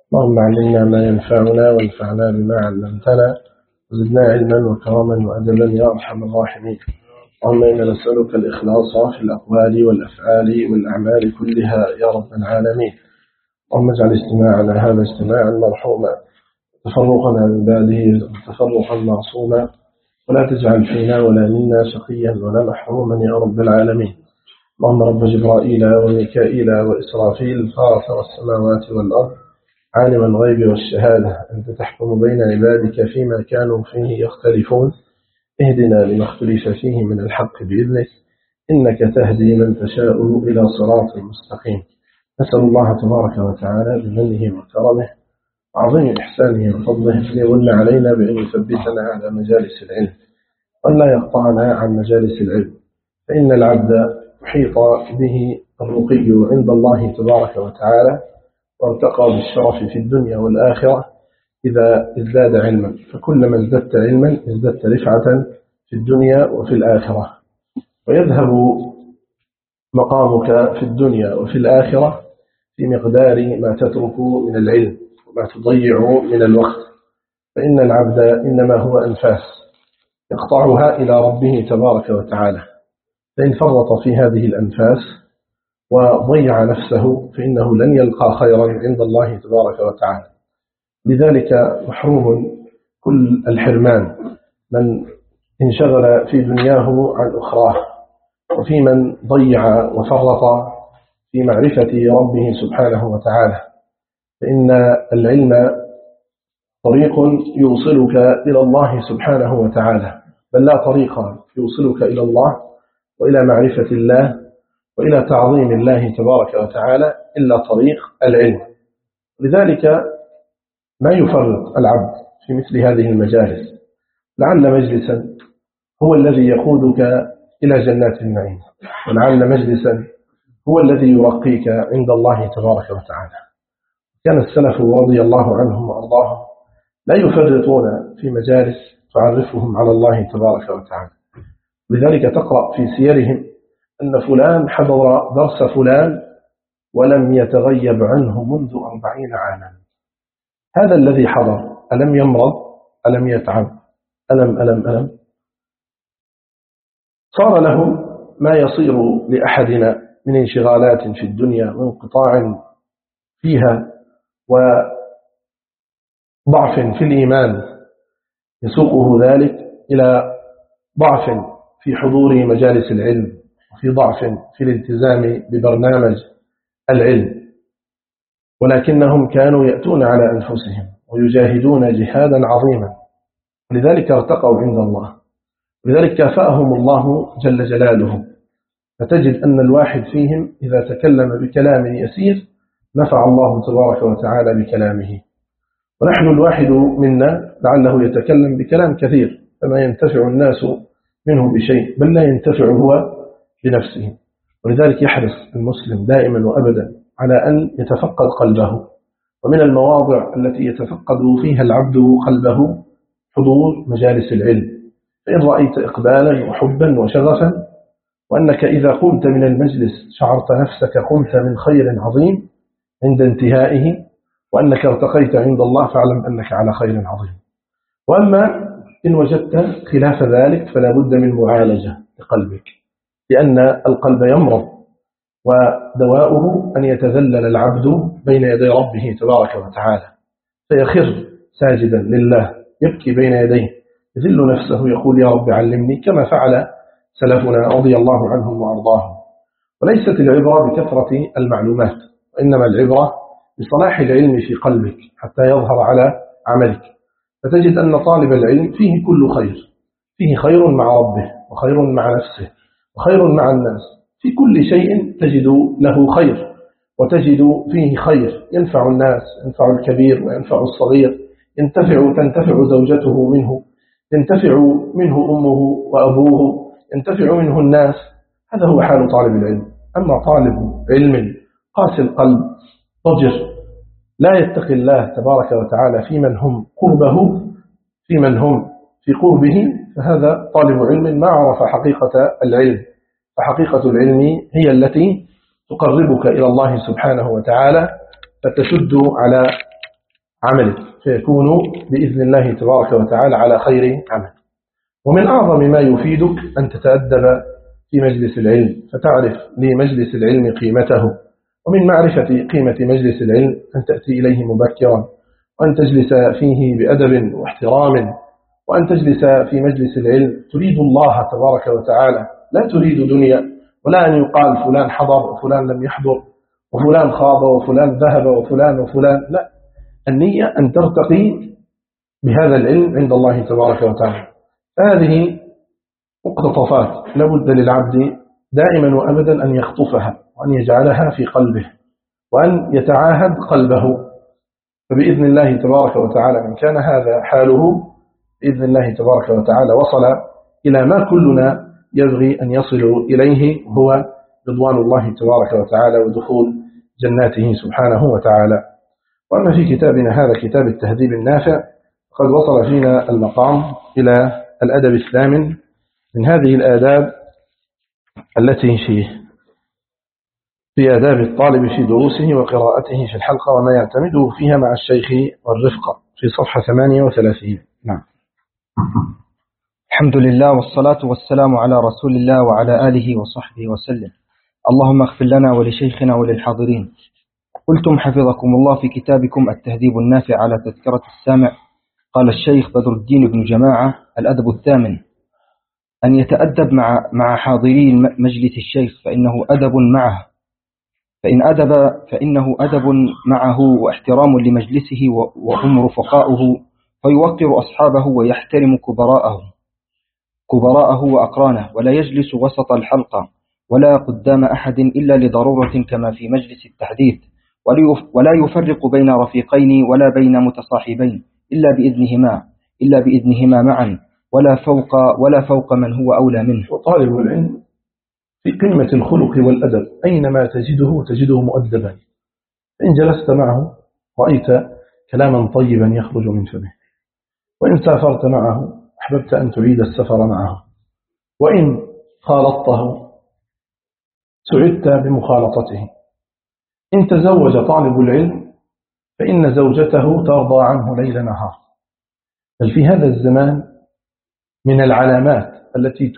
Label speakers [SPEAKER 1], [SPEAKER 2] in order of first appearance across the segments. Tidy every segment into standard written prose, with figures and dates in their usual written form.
[SPEAKER 1] اللهم علمنا ما ينفعنا وانفعنا بما علمتنا وزدنا علما وكرما وأدبا يا أرحم الراحمين. اللهم إنا نسألك الإخلاص في الأقوال والأفعال والأعمال كلها يا رب العالمين. اللهم اجعل اجتماعنا هذا اجتماعا مرحوما، تفرقنا من بعده تفرقا معصوما، ولا تجعل فينا ولا منا شقيا ولا محروما يا رب العالمين. اللهم رب جبرائيل وميكائيل وإسرافيل فاطر السماوات والأرض عالم الغيب والشهادة، أنت تحكم بين عبادك فيما كانوا فيه يختلفون، اهدنا لما اختلف فيه من الحق بإذنك، إنك تهدي من تشاء إلى صراط مستقيم. نسأل الله تبارك وتعالى بمنه وكرمه وعظيم إحسانه وفضله أن يولى علينا بأن يثبتنا على مجالس العلم وأن لا يقطعنا عن مجالس العلم، فإن العبد يحيط به الرقي عند الله تبارك وتعالى وارتقى بالشرف في الدنيا والآخرة إذا ازداد علما، فكلما ازددت علما ازددت رفعة في الدنيا وفي الآخرة، ويذهب مقامك في الدنيا وفي الآخرة في مقدار ما تترك من العلم وما تضيع من الوقت، فإن العبد إنما هو أنفاس يقطعها إلى ربه تبارك وتعالى، فإن فرط في هذه الأنفاس وضيع نفسه فإنه لن يلقى خيرا عند الله تبارك وتعالى. لذلك محروم كل الحرمان من انشغل في دنياه عن أخراه، وفي من ضيع وفرط في معرفة ربه سبحانه وتعالى، فإن العلم طريق يوصلك إلى الله سبحانه وتعالى، بل لا طريق يوصلك إلى الله وإلى معرفة الله وإلى تعظيم الله تبارك وتعالى إلا طريق العلم. لذلك ما يفرط العبد في مثل هذه المجالس، لعل مجلسا هو الذي يقودك إلى جنات النعيم، ولعل مجلسا هو الذي يرقيك عند الله تبارك وتعالى. كان السلف رضي الله عنهم وأرضاهم لا يفرطون في مجالس تعرفهم على الله تبارك وتعالى. لذلك تقرأ في سيرهم أن فلان حضر درس فلان ولم يتغيب عنه منذ 40 عاما. هذا الذي حضر ألم يمرض؟ ألم يتعب؟ ألم صار له ما يصير لأحدنا من انشغالات في الدنيا وانقطاع فيها وضعف في الإيمان يسوقه ذلك إلى ضعف في حضور مجالس العلم، وفي ضعف في الالتزام ببرنامج العلم، ولكنهم كانوا يأتون على أنفسهم ويجاهدون جهادا عظيما، لذلك ارتقوا عند الله، لذلك كافأهم الله جل جلاله. فتجد أن الواحد فيهم إذا تكلم بكلام يسير نفع الله تبارك وتعالى بكلامه، ونحن الواحد منا لعله يتكلم بكلام كثير فما ينتفع الناس منه بشيء، بل لا ينتفع هو بنفسه. ولذلك يحرص المسلم دائما وأبدا على أن يتفقد قلبه، ومن المواضع التي يتفقد فيها العبد قلبه حضور مجالس العلم. فإن رأيت إقبالا وحبا وشغفا، وأنك إذا قمت من المجلس شعرت نفسك قمت من خير عظيم عند انتهائه، وأنك ارتقيت عند الله، فاعلم أنك على خير عظيم. وأما إن وجدت خلاف ذلك فلا بد من معالجة لقلبك، لأن القلب يمرض، ودواؤه أن يتذلل العبد بين يدي ربه تبارك وتعالى، فيخر ساجدا لله يبكي بين يديه، يذل نفسه يقول يا رب علمني، كما فعل سلفنا رضي الله عنهم وأرضاهم. وليست العبرة بكثرة المعلومات، وإنما العبرة بصلاح العلم في قلبك حتى يظهر على عملك. فتجد أن طالب العلم فيه كل خير، فيه خير مع ربه وخير مع نفسه وخير مع الناس، في كل شيء تجد له خير، وتجد فيه خير ينفع الناس، ينفع الكبير وينفع الصغير، تنتفع زوجته منه، ينتفع منه أمه وأبوه، ينتفع منه الناس. هذا هو حال طالب العلم. أما طالب علم قاسي القلب ضجر لا يتقي الله تبارك وتعالى في من هم قربه، في من هم في قربه، فهذا طالب علم ما عرف حقيقة العلم. فحقيقة العلم هي التي تقربك إلى الله سبحانه وتعالى، فتشد على عمله، فيكون بإذن الله تبارك وتعالى على خير عمل. ومن أعظم ما يفيدك أن تتأدب في مجلس العلم، فتعرف لمجلس العلم قيمته. ومن معرفة قيمة مجلس العلم أن تأتي إليه مبكرا، وأن تجلس فيه بأدب واحترام، وأن تجلس في مجلس العلم تريد الله تبارك وتعالى، لا تريد دنيا، ولا أن يقال فلان حضر وفلان لم يحضر وفلان خاض وفلان ذهب وفلان، لا، النية أن ترتقي بهذا العلم عند الله تبارك وتعالى. هذه مقتطفات لابد للعبد دائما وأبدا أن يخطفها وأن يجعلها في قلبه وأن يتعاهد قلبه. فبإذن الله تبارك وتعالى من كان هذا حاله بإذن الله تبارك وتعالى وصل إلى ما كلنا يبغي أن يصل إليه، هو رضوان الله تبارك وتعالى ودخول جناته سبحانه وتعالى. وأما في كتابنا هذا كتاب التهذيب النافع، قد وصل فينا المقام إلى الأدب الثامن من هذه الآداب التي في آداب الطالب في دروسه وقراءته في الحلقة وما يعتمده فيها مع الشيخ والرفقة، في صفحة 38. نعم.
[SPEAKER 2] الحمد لله والصلاة والسلام على رسول الله وعلى آله وصحبه وسلم. اللهم اغفر لنا ولشيخنا وللحاضرين. قلتم حفظكم الله في كتابكم التهذيب النافع على تذكرة السامع، قال الشيخ بدر الدين بن جماعة: الأدب الثامن أن يتأدب مع حاضري مجلس الشيخ، فإنه أدب معه واحترام لمجلسه وهم رفقاؤه، فيوقر أصحابه ويحترم كبراءه وأقرانه، ولا يجلس وسط الحلقة ولا قدام أحد إلا لضرورة كما في مجلس التحديث، ولا يفرق بين رفيقين ولا بين متصاحبين إلا بإذنهما معا، ولا فوق من هو أولى منه.
[SPEAKER 1] وطالب العلم في قمة الخلق والأدب، أينما تجده مؤدبا. إن جلست معه رأيت كلاما طيبا يخرج من فمه، وإن سافرت معه أحببت أن تعيد السفر معه، وإن خالطته سعدت بمخالطته. إن تزوج طالب العلم فإن زوجته ترضى عنه ليل نهار. بل في هذا الزمان من العلامات التي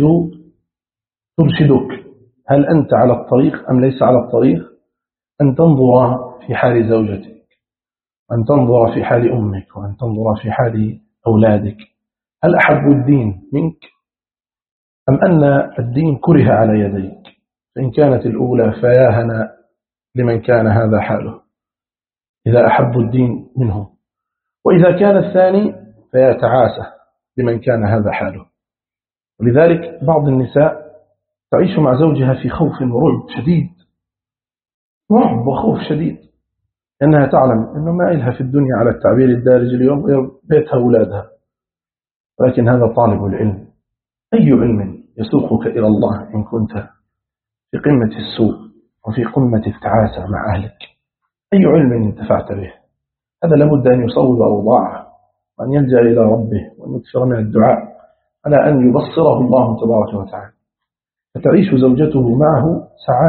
[SPEAKER 1] ترشدك هل أنت على الطريق أم ليس على الطريق، أن تنظر في حال زوجتك، أن تنظر في حال أمك، وأن تنظر في حال أولادك. هل أحب الدين منك أم أن الدين كره على يديك؟ فإن كانت الأولى فياهنا لمن كان هذا حاله إذا أحب الدين منه، وإذا كان الثاني فيا تعاسة لمن كان هذا حاله. ولذلك بعض النساء تعيش مع زوجها في خوف ورعب شديد، رعب وخوف شديد، لأنها تعلم أنه ما إلها في الدنيا على التعبير الدارج اليوم غير بيتها أولادها. ولكن هذا طالب العلم، أي علم يسوقك إلى الله إن كنت في قمة السوء وفي قمة التعاسة مع أهلك؟ أي علم انتفعت به؟ هذا لابد أن يصوب أوضاعه، وأن يلجأ إلى ربه، وأن يكثر من الدعاء على أن يبصره الله تبارك وتعالى. فتعيش زوجته معه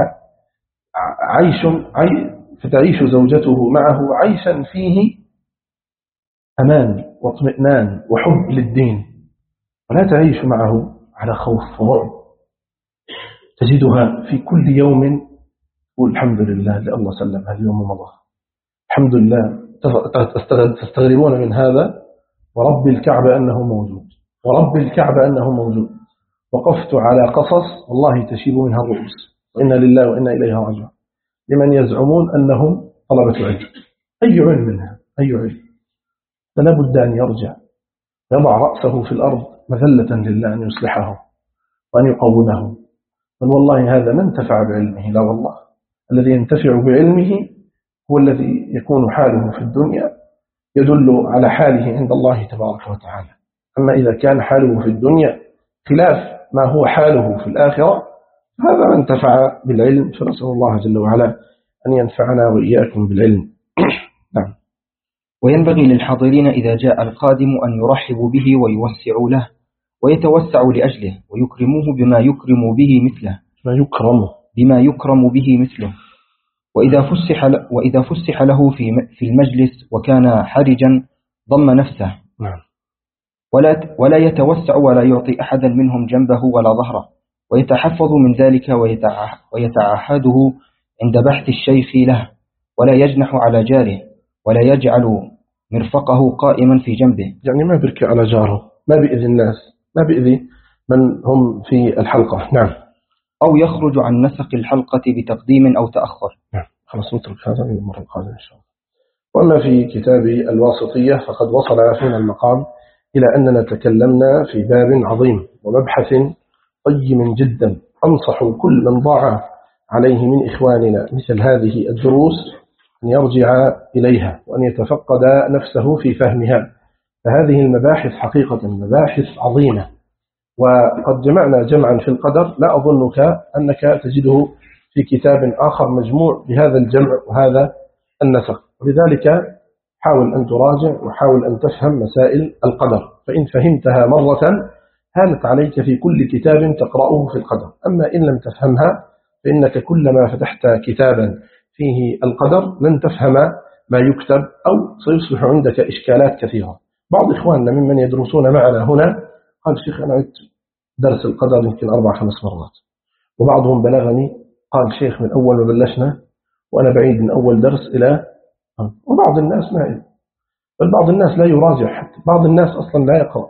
[SPEAKER 1] فتعيش زوجته معه عيشا فيه أمان واطمئنان وحب للدين، ولا تعيش معه على خوف ورعب. تجدها في كل يوم تقول الحمد لله لله سلم هذا اليوم مضى، الحمد لله. تستغربون من هذا؟ ورب الكعبة أنه موجود، ورب الكعبة أنه موجود. وقفت على قصص والله تشيب منها الرؤوس، وإنا لله وإنا إليه راجعون، لمن يزعمون أنهم طلبة علم. أي علم منها؟ أي علم؟ فلا بد أن يرجع، يضع رأسه في الأرض مذلة لله أن يصلحه وأن يقومه. بل والله هذا ما انتفع بعلمه، لا والله، الذي ينتفع بعلمه هو الذي يكون حاله في الدنيا يدل على حاله عند الله تبارك وتعالى. أما إذا كان حاله في الدنيا خلاف ما هو حاله في الآخرة، هذا ما انتفع بالعلم. فنسأل الله جل وعلا أن ينفعنا وإياكم بالعلم. نعم.
[SPEAKER 2] وينبغي للحاضرين إذا جاء القادم أن يرحبوا به ويوسعوا له ويتوسعوا لأجله، ويكرموه بما يكرم به مثله. وإذا فسح له في المجلس وكان حرجا ضم نفسه.
[SPEAKER 1] نعم.
[SPEAKER 2] ولا يتوسع ولا يعطي أحدا منهم جنبه ولا ظهره، ويتحفظ من ذلك ويتعهده عند بحث الشيخ له، ولا يجنح على جاره، ولا يجعل مرفقه قائما في جنبه،
[SPEAKER 1] يعني ما بيركي على جاره، ما بيأذي الناس، ما بيأذي من هم في الحلقة. نعم.
[SPEAKER 2] أو يخرج عن نسق الحلقة بتقديم أو تأخر.
[SPEAKER 1] نعم. خلاص نترك هذا المرة القادمة إن شاء الله. وأما في كتاب الواسطية فقد وصل فينا المقام إلى أننا تكلمنا في باب عظيم ومبحث قيم جدا، أنصح كل من ضاع عليه من إخواننا مثل هذه الدروس أن يرجع إليها وأن يتفقد نفسه في فهمها، فهذه المباحث حقيقة مباحث عظيمة، وقد جمعنا جمعا في القدر لا أظنك أنك تجده في كتاب آخر مجموع بهذا الجمع وهذا النسق، ولذلك حاول أن تراجع وحاول أن تفهم مسائل القدر، فإن فهمتها مرة هانت عليك في كل كتاب تقرأه في القدر. أما إن لم تفهمها فإنك كلما فتحت كتابا فيه القدر لن تفهم ما يكتب أو سيصبح عندك إشكالات كثيرة. بعض إخواننا ممن يدرسون معنا هنا قال شيخ أنا عدت درس القدر يمكن 4-5 مرات، وبعضهم بلغني قال شيخ من أول ما بلشنا وأنا بعيد من أول درس إلى، وبعض الناس نائم، بل بعض الناس لا يراجع، حتى بعض الناس أصلا لا يقرأ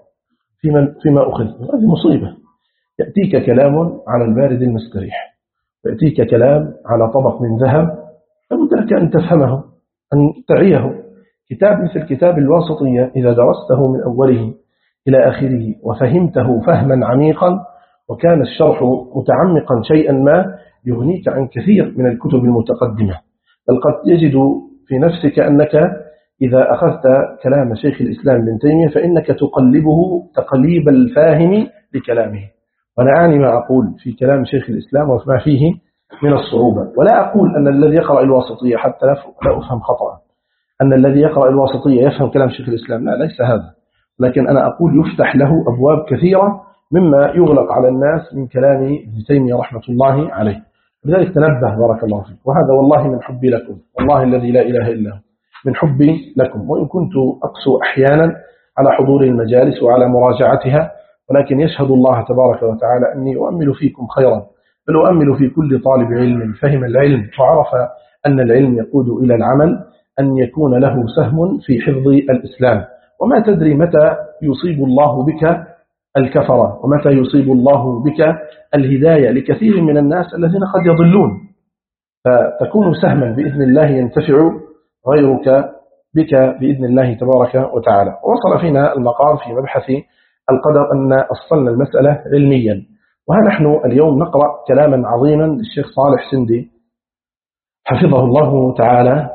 [SPEAKER 1] فيما أخذ. هذه مصيبة. يأتيك كلام على البارد المستريح، يأتيك كلام على طبق من ذهب، لابد لك أن تفهمه، أن تعيه. كتاب مثل كتاب الواسطية إذا درسته من أوله إلى آخره وفهمته فهما عميقا وكان الشرح متعمقا شيئا ما يغنيك عن كثير من الكتب المتقدمة. بل قد يجد في نفسك أنك إذا أخذت كلام شيخ الإسلام ابن تيمية فإنك تقلبه تقليب الفاهم لكلامه. وأنا أعني ما أقول في كلام شيخ الإسلام وما فيه من الصعوبة، ولا أقول أن الذي يقرأ الواسطية حتى لا أفهم خطأ أن الذي يقرأ الواسطية يفهم كلام شيخ الإسلام، لا، ليس هذا، لكن أنا أقول يفتح له أبواب كثيرة مما يغلق على الناس من كلام ابن تيمية رحمة الله عليه. لذلك تنبه بارك الله فيك، وهذا والله من حبي لكم، والله الذي لا إله إلا هو من حبي لكم، وإن كنت أقسو أحيانا على حضور المجالس وعلى مراجعتها، ولكن يشهد الله تبارك وتعالى أني أؤمل فيكم خيرا، بل أؤمل في كل طالب علم فهم العلم وعرف أن العلم يقود إلى العمل أن يكون له سهم في حفظ الإسلام. وما تدري متى يصيب الله بك الكفرة ومتى يصيب الله بك الهداية لكثير من الناس الذين قد يضلون، فتكون سهما بإذن الله ينتفع غيرك بك بإذن الله تبارك وتعالى. وصل فينا المقام في مبحث القدر أن أصلنا المسألة علميا، ونحن اليوم نقرأ كلاما عظيما للشيخ صالح سندي حفظه الله تعالى،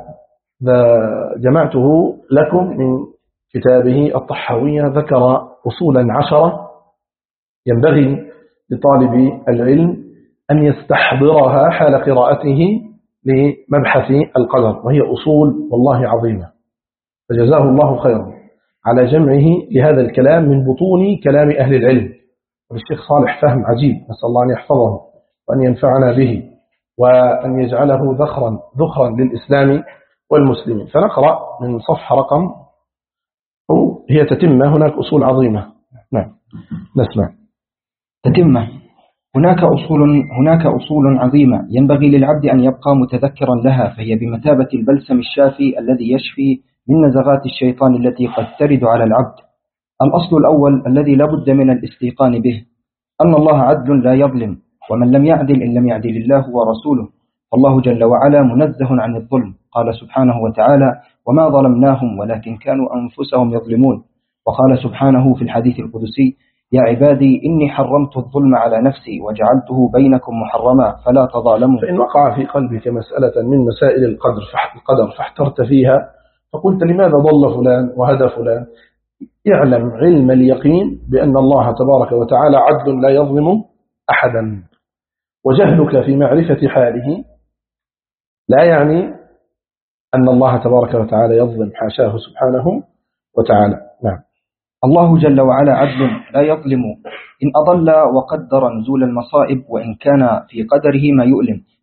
[SPEAKER 1] جمعته لكم من كتابه الطحاوية، ذكر أصولا 10 ينبغي لطالب العلم أن يستحضرها حال قراءته لمبحث القدر، وهي أصول والله عظيمة، فجزاه الله خيرا على جمعه لهذا الكلام من بطون كلام أهل العلم. والشيخ صالح فهم عجيب، نسأل الله أن يحفظه وأن ينفعنا به وأن يجعله ذخرا للإسلام والمسلمين. فنقرأ من صفحة رقم، هي تتمة، هناك أصول عظيمة. نعم نسمع.
[SPEAKER 2] تتمة. هناك أصول عظيمة ينبغي للعبد أن يبقى متذكرا لها، فهي بمثابة البلسم الشافي الذي يشفي من نزغات الشيطان التي قد ترد على العبد. الأصل الأول الذي لا بد من الاستيقان به أن الله عدل لا يظلم، ومن لم يعدل إن لم يعدل الله ورسوله، والله جل وعلا منزه عن الظلم. قال سبحانه وتعالى: وما ظلمناهم ولكن كانوا أنفسهم يظلمون. وقال سبحانه في الحديث القدسي: يا عبادي إني حرمت الظلم على نفسي وجعلته بينكم محرما فلا تظالموا.
[SPEAKER 1] فإن وقع في قلبك مسألة من مسائل القدر فاحترت فيها فقلت لماذا ضل فلان وهدى فلان، اعلم علم اليقين بأن الله تبارك وتعالى عدل لا يظلم أحدا، وجهلك في معرفة حاله لا يعني أن الله تبارك وتعالى يظلم، حاشاه سبحانه وتعالى. نعم.
[SPEAKER 2] الله جل وعلا عدل لا يظلم، إن أضل وقدر نزول المصائب وإن كان في قدره ما يؤلم،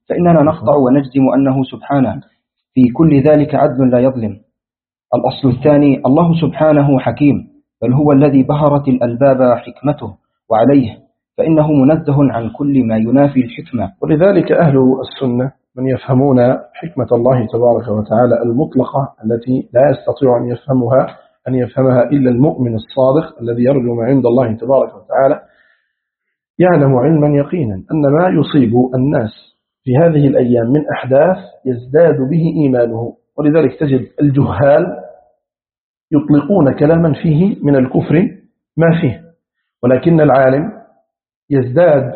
[SPEAKER 2] فإننا نقطع ونجزم أنه سبحانه في كل ذلك عدل لا يظلم. الأصل الثاني: الله سبحانه حكيم، بل هو الذي بهرت الألباب حكمته، وعليه فإنه منزه عن كل ما ينافي الحكمة.
[SPEAKER 1] ولذلك أهل السنة من يفهمون حكمة الله تبارك وتعالى المطلقة التي لا يستطيع أن يفهمها إلا المؤمن الصادق الذي يرجو ما عند الله تبارك وتعالى، يعلم علما يقينا أن ما يصيب الناس في هذه الأيام من أحداث يزداد به إيمانه. ولذلك تجد الجهال يطلقون كلاما فيه من الكفر ما فيه، ولكن العالم يزداد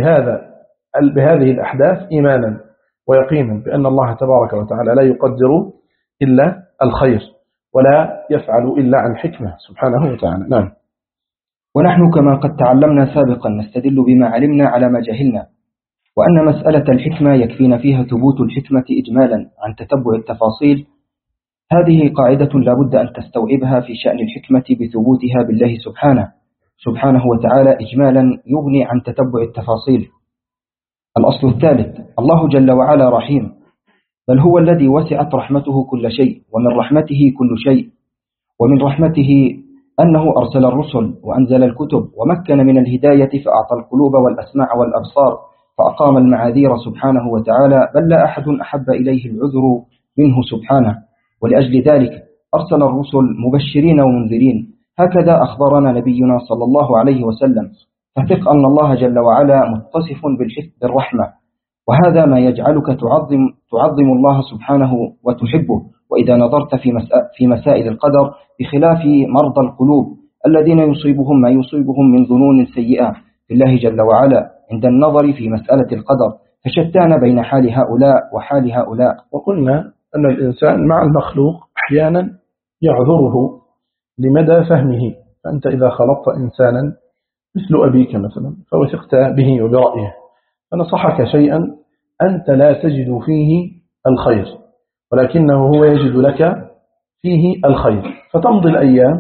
[SPEAKER 1] بهذه الأحداث إيمانا ويقينا بأن الله تبارك وتعالى لا يقدر إلا الخير ولا يفعل إلا عن حكمة سبحانه وتعالى. نعم.
[SPEAKER 2] ونحن كما قد تعلمنا سابقا نستدل بما علمنا على ما جهلنا، وأن مسألة الحكمة يكفينا فيها ثبوت الحكمة إجمالا عن تتبع التفاصيل. هذه قاعدة لا بد أن تستوعبها في شأن الحكمة بثبوتها بالله سبحانه وتعالى إجمالا يغني عن تتبع التفاصيل. الأصل الثالث: الله جل وعلا رحيم، بل هو الذي وسعت رحمته كل شيء، ومن رحمته كل شيء، ومن رحمته أنه أرسل الرسل وأنزل الكتب ومكن من الهداية فأعطى القلوب والأسماع والأبصار فأقام المعاذير سبحانه وتعالى، بل لا أحد أحب إليه العذر منه سبحانه، ولأجل ذلك أرسل الرسل مبشرين ومنذرين. هكذا أخبرنا نبينا صلى الله عليه وسلم، فثق أن الله جل وعلا متصف بالرحمة، وهذا ما يجعلك تعظم الله سبحانه وتحبه. وإذا نظرت في مسائل القدر بخلاف مرضى القلوب الذين يصيبهم ما يصيبهم من ظنون سيئة في الله جل وعلا عند النظر في مسألة القدر، فشتان بين حال هؤلاء وحال هؤلاء.
[SPEAKER 1] وقلنا أن الإنسان مع المخلوق أحيانا يعذره لمدى فهمه. فأنت إذا خلطت إنسانا مثل أبيك مثلا فوثقت به وبرأيه فنصحك شيئا أنت لا تجد فيه الخير، ولكنه هو يجد لك فيه الخير، فتمضي الأيام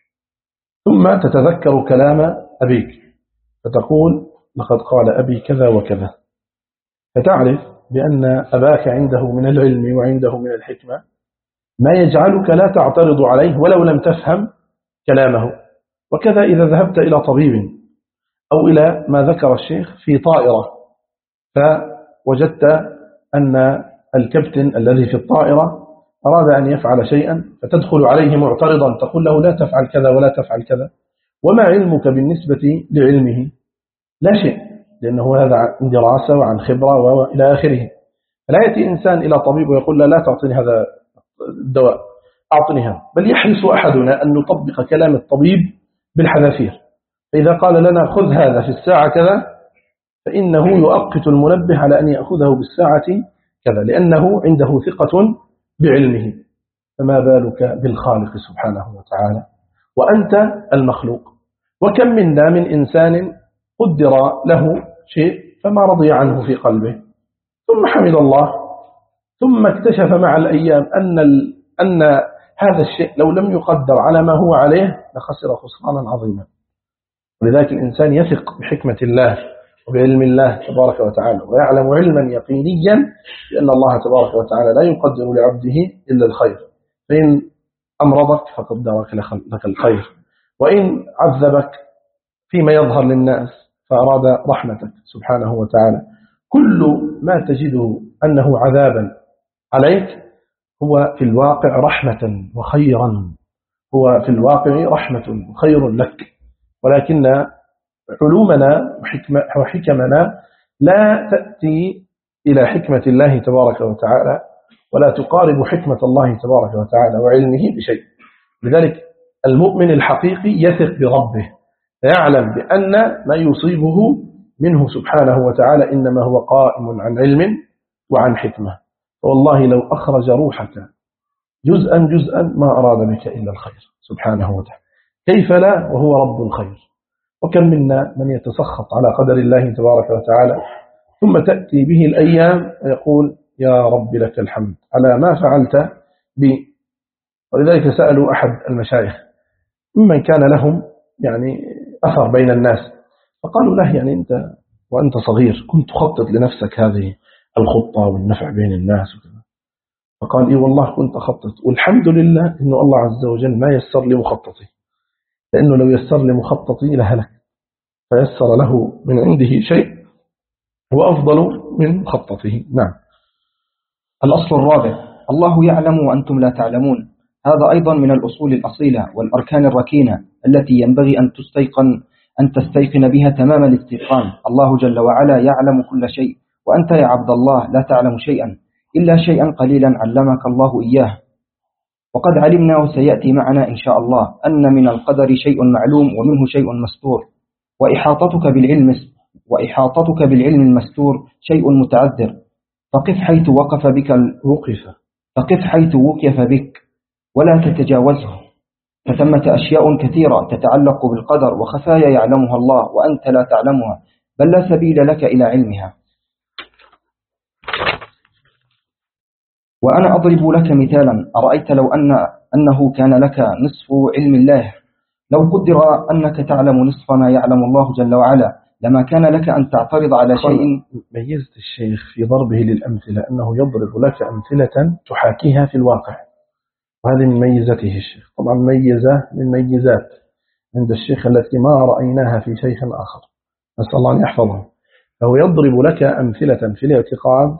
[SPEAKER 1] ثم تتذكر كلام أبيك فتقول لقد قال أبي كذا وكذا، فتعرف بأن أباك عنده من العلم وعنده من الحكمة ما يجعلك لا تعترض عليه ولو لم تفهم كلامه. وكذا إذا ذهبت إلى طبيب أو إلى ما ذكر الشيخ في طائرة فوجدت أن الكابتن الذي في الطائرة أراد أن يفعل شيئا فتدخل عليه معترضا تقول له لا تفعل كذا ولا تفعل كذا، وما علمك بالنسبة لعلمه؟ لا شيء، لأنه هذا عن دراسة وعن خبرة وإلى آخره. فلا يأتي إنسان إلى طبيب ويقول لا تعطيني هذا الدواء أعطني هذا، بل يحرص أحدنا أن نطبق كلام الطبيب بالحذافير. فإذا قال لنا خذ هذا في الساعة كذا فإنه يؤقت المنبه على أن يأخذه بالساعة كذا، لأنه عنده ثقة بعلمه. فما بالك بالخالق سبحانه وتعالى وأنت المخلوق؟ وكم منا من إنسان قدر له شيء فما رضي عنه في قلبه ثم حمد الله، ثم اكتشف مع الأيام أن هذا الشيء لو لم يقدر على ما هو عليه لخسر خسرانا عظيما. ولذلك الإنسان يثق بحكمة الله وبعلم الله تبارك وتعالى، ويعلم علما يقينيا بأن الله تبارك وتعالى لا يقدر لعبده إلا الخير، فإن أمرضك فقدر لك الخير، وإن عذبك فيما يظهر للناس فأراد رحمتك سبحانه وتعالى. كل ما تجده أنه عذابا عليك هو في الواقع رحمة وخيرا، هو في الواقع رحمة وخير لك، ولكن علومنا وحكمنا لا تأتي إلى حكمة الله تبارك وتعالى ولا تقارب حكمة الله تبارك وتعالى وعلمه بشيء. لذلك المؤمن الحقيقي يثق بربه، يعلم بأن ما يصيبه منه سبحانه وتعالى إنما هو قائم عن علم وعن حكمة. والله لو أخرج روحك جزءا ما أراد بك إلا الخير سبحانه وتعالى، كيف لا وهو رب الخير. وكم منا من يتسخط على قدر الله تبارك وتعالى ثم تأتي به الأيام ويقول يا رب لك الحمد على ما فعلت بي. ولذلك سألوا أحد المشايخ ممن كان لهم يعني أثر بين الناس، فقالوا له يعني أنت وأنت صغير كنت تخطط لنفسك هذه الخطة والنفع بين الناس وكذا. فقال إيه والله كنت أخطط، والحمد لله إنه الله عز وجل ما يسر لي مخططي، لأنه لو يسر لي مخططي لهلك، فيسر له من عنده شيء هو أفضل من خطته. نعم.
[SPEAKER 2] الأصل الرابع: الله يعلم وأنتم لا تعلمون. هذا أيضا من الأصول الأصيلة والأركان الركينة التي ينبغي أن تستيقن بها تمام الاستيقان. الله جل وعلا يعلم كل شيء، وأنت يا عبد الله لا تعلم شيئا إلا شيئا قليلا علمك الله إياه. وقد علمنا وسيأتي معنا إن شاء الله أن من القدر شيء معلوم ومنه شيء مستور، وإحاطتك بالعلم المستور شيء متعذر. فقف حيث وقف بك ولا تتجاوزه، فثمة أشياء كثيرة تتعلق بالقدر وخفايا يعلمها الله وأنت لا تعلمها، بل لا سبيل لك إلى علمها. وأنا أضرب لك مثالا: أرأيت لو أنه كان لك نصف علم الله، لو قدر أنك تعلم نصف ما يعلم الله جل وعلا، لما كان لك أن تعترض على شيء.
[SPEAKER 1] ميزت الشيخ في ضربه للأمثلة أنه يضرب لك أمثلة تحاكيها في الواقع، وهذه من ميزته الشيخ. طبعا ميزة من ميزات عند الشيخ التي ما رأيناها في شيخ آخر، نسأل الله أن يحفظه. فهو يضرب لك أمثلة في الاعتقاد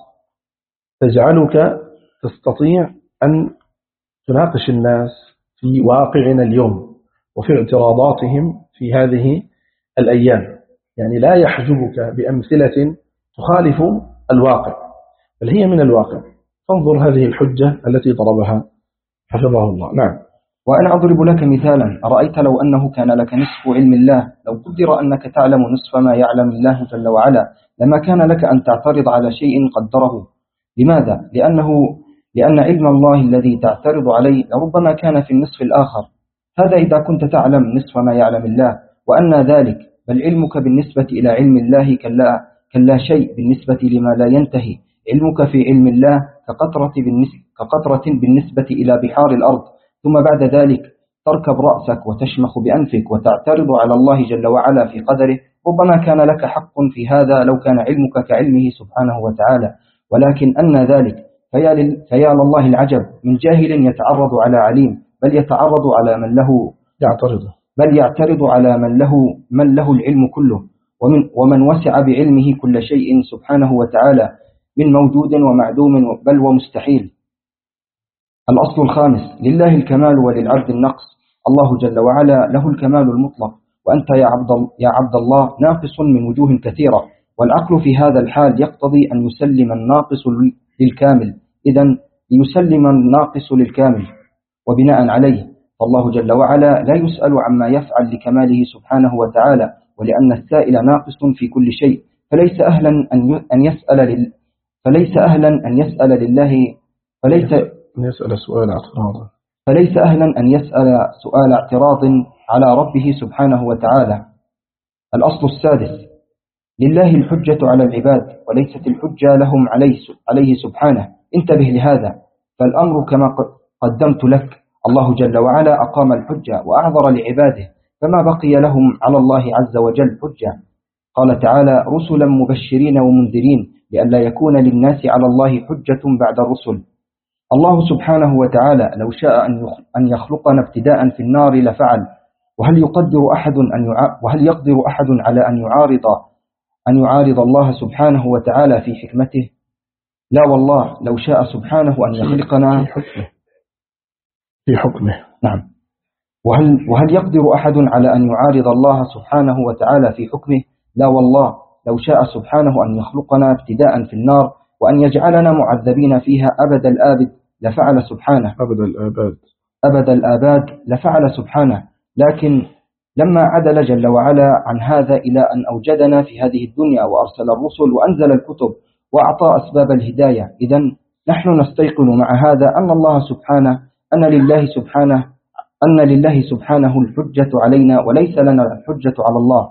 [SPEAKER 1] تجعلك تستطيع أن تناقش الناس في واقعنا اليوم وفي اعتراضاتهم في هذه الأيام. يعني لا يحجبك بأمثلة تخالف الواقع، بل هي من الواقع. فانظر هذه الحجة التي ضربها حفظه الله. نعم.
[SPEAKER 2] وأنا أضرب لك مثالا: أرأيت لو أنه كان لك نصف علم الله، لو قدر أنك تعلم نصف ما يعلم الله جل وعلا، لما كان لك أن تعترض على شيء قدره. لماذا؟ لأن علم الله الذي تعترض عليه لربما كان في النصف الآخر. هذا إذا كنت تعلم نصف ما يعلم الله، وأن ذلك بل علمك بالنسبة إلى علم الله كلا شيء بالنسبة لما لا ينتهي. علمك في علم الله كقطرة بالنسبة إلى بحار الأرض، ثم بعد ذلك تركب رأسك وتشمخ بأنفك وتعترض على الله جل وعلا في قدره. ربما كان لك حق في هذا لو كان علمك كعلمه سبحانه وتعالى، ولكن أن ذلك فيا لله العجب من جاهل يتعرض على عليم، بل يتعرض على من له يعترض على من له العلم كله، ومن وسع بعلمه كل شيء سبحانه وتعالى من موجود ومعدوم بل ومستحيل. الأصل الخامس: لله الكمال وللعبد النقص. الله جل وعلا له الكمال المطلق، وأنت يا عبد الله ناقص من وجوه كثيرة، والعقل في هذا الحال يقتضي أن يسلم الناقص للكامل. إذن يسلم الناقص للكامل، وبناء عليه فالله جل وعلا لا يسأل عما يفعل لكماله سبحانه وتعالى، ولأن السائل ناقص في كل شيء، فليس أهلا أن يسأل سؤال اعتراض على ربه سبحانه وتعالى. الأصل السادس: لله الحجة على العباد وليست الحجة لهم عليه سبحانه. انتبه لهذا، فالأمر كما قدمت لك. الله جل وعلا أقام الحجة وأعذر لعباده، فما بقي لهم على الله عز وجل حجة. قال تعالى: رسلا مبشرين ومنذرين لئلا يكون للناس على الله حجة بعد الرسل. الله سبحانه وتعالى لو شاء أن يخلقنا ابتداء في النار لفعل، وهل يقدر أحد على أن يعارض الله سبحانه وتعالى في حكمته؟ لا والله، لو شاء سبحانه أن يخلقنا
[SPEAKER 1] في حكمه.
[SPEAKER 2] نعم. وهل يقدر أحد على أن يعارض الله سبحانه وتعالى في حكمه؟ لا والله، لو شاء سبحانه أن يخلقنا ابتداء في النار وأن يجعلنا معذبين فيها أبد الآبد لفعل سبحانه. أبد الآباد لفعل سبحانه، لكن لما عدل جل وعلا عن هذا إلى أن أوجدنا في هذه الدنيا وأرسل الرسل وأنزل الكتب وأعطى أسباب الهداية، إذن نحن نستيقن مع هذا أن لله سبحانه الحجة علينا وليس لنا الحجة على الله.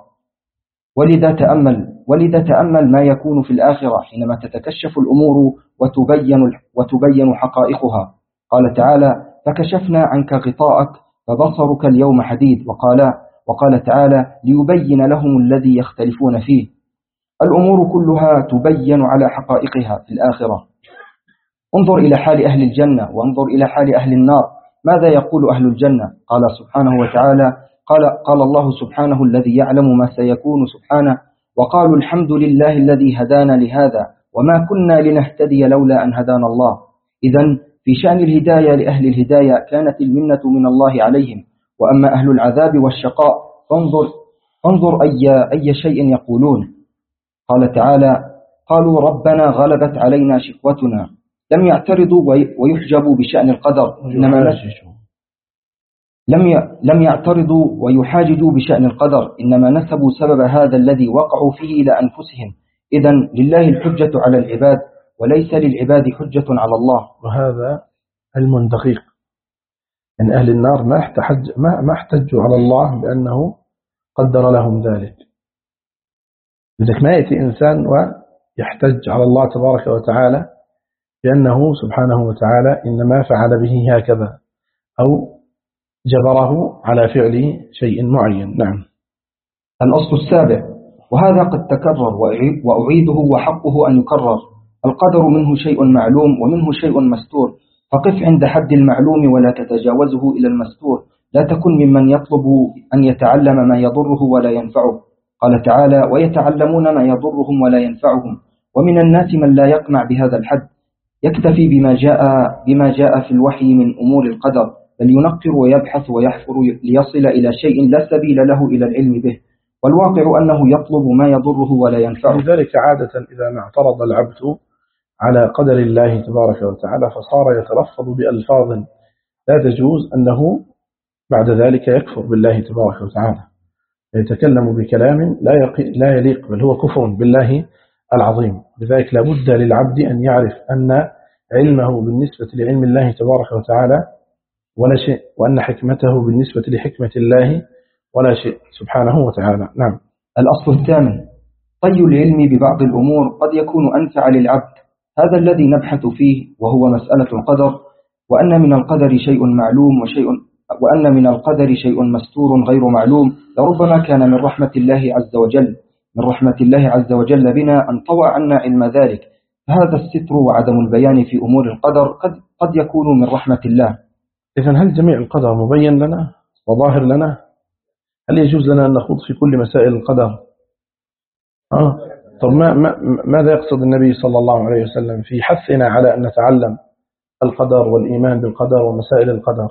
[SPEAKER 2] ولذا تأمل ما يكون في الآخرة حينما تتكشف الأمور وتبين حقائقها. قال تعالى: فكشفنا عنك غطاءك فبصرك اليوم حديد. وقال تعالى: ليبين لهم الذي يختلفون فيه. الأمور كلها تبين على حقائقها في الآخرة. انظر إلى حال أهل الجنة وانظر إلى حال أهل النار. ماذا يقول أهل الجنة؟ قال سبحانه وتعالى قال الله سبحانه الذي يعلم ما سيكون سبحانه وقالوا الحمد لله الذي هدانا لهذا وما كنا لنهتدي لولا أن هدانا الله. إذن في شأن الهداية لأهل الهداية كانت المنة من الله عليهم. وأما أهل العذاب والشقاء فانظر أي شيء يقولون. قال تعالى قالوا ربنا غلبت علينا شقوتنا. لم يعترضوا ويحجبوا بشأن القدر، لم يعترضوا ويحاججوا بشأن القدر، إنما نسبوا سبب هذا الذي وقعوا فيه إلى أنفسهم. إذن لله الحجة على العباد وليس للعباد حجة على الله.
[SPEAKER 1] وهذا علم دقيق. أن أهل النار ما احتجوا على الله بأنه قدر لهم ذلك. لذلك ما يأتي إنسان ويحتج على الله تبارك وتعالى بأنه سبحانه وتعالى إنما فعل به هكذا أو جبره على فعل شيء معين. نعم.
[SPEAKER 2] الأصل السابع، وهذا قد تكرر وأعيده وحقه أن يكرر: القدر منه شيء معلوم ومنه شيء مستور، فقف عند حد المعلوم ولا تتجاوزه إلى المستور، لا تكن ممن يطلب أن يتعلم ما يضره ولا ينفعه. قال تعالى ويتعلمون ما يضرهم ولا ينفعهم. ومن الناس من لا يقنع بهذا الحد، يكتفي بما جاء في الوحي من أمور القدر، بل ينقر ويبحث ويحفر ليصل إلى شيء لا سبيل له إلى العلم به، والواقع أنه يطلب ما يضره ولا ينفعه.
[SPEAKER 1] لذلك عادة إذا ما اعترض العبد على قدر الله تبارك وتعالى فصار يتلفظ بألفاظ لا تجوز، أنه بعد ذلك يكفر بالله تبارك وتعالى، يتكلم بكلام لا يليق، بل هو كفر بالله العظيم. لذلك لا بد للعبد أن يعرف أن علمه بالنسبة لعلم الله تبارك وتعالى ولا شيء، وأن حكمته بالنسبة لحكمة الله ولا شيء سبحانه وتعالى. نعم.
[SPEAKER 2] الأصل الثامن، طي العلم ببعض الأمور قد يكون أنفع للعبد، هذا الذي نبحث فيه، وهو مسألة القدر، وأن من القدر شيء معلوم وأن من القدر شيء مستور غير معلوم. لربما كان من رحمة الله عز وجل بنا أن طوى عنا علم ذلك. هذا الستر وعدم البيان في أمور القدر قد يكون من رحمة الله.
[SPEAKER 1] إذن هل جميع القدر مبين لنا وظاهر لنا؟ هل يجوز لنا أن نخوض في كل مسائل القدر؟ طب ماذا يقصد النبي صلى الله عليه وسلم في حثنا على أن نتعلم القدر والإيمان بالقدر ومسائل القدر؟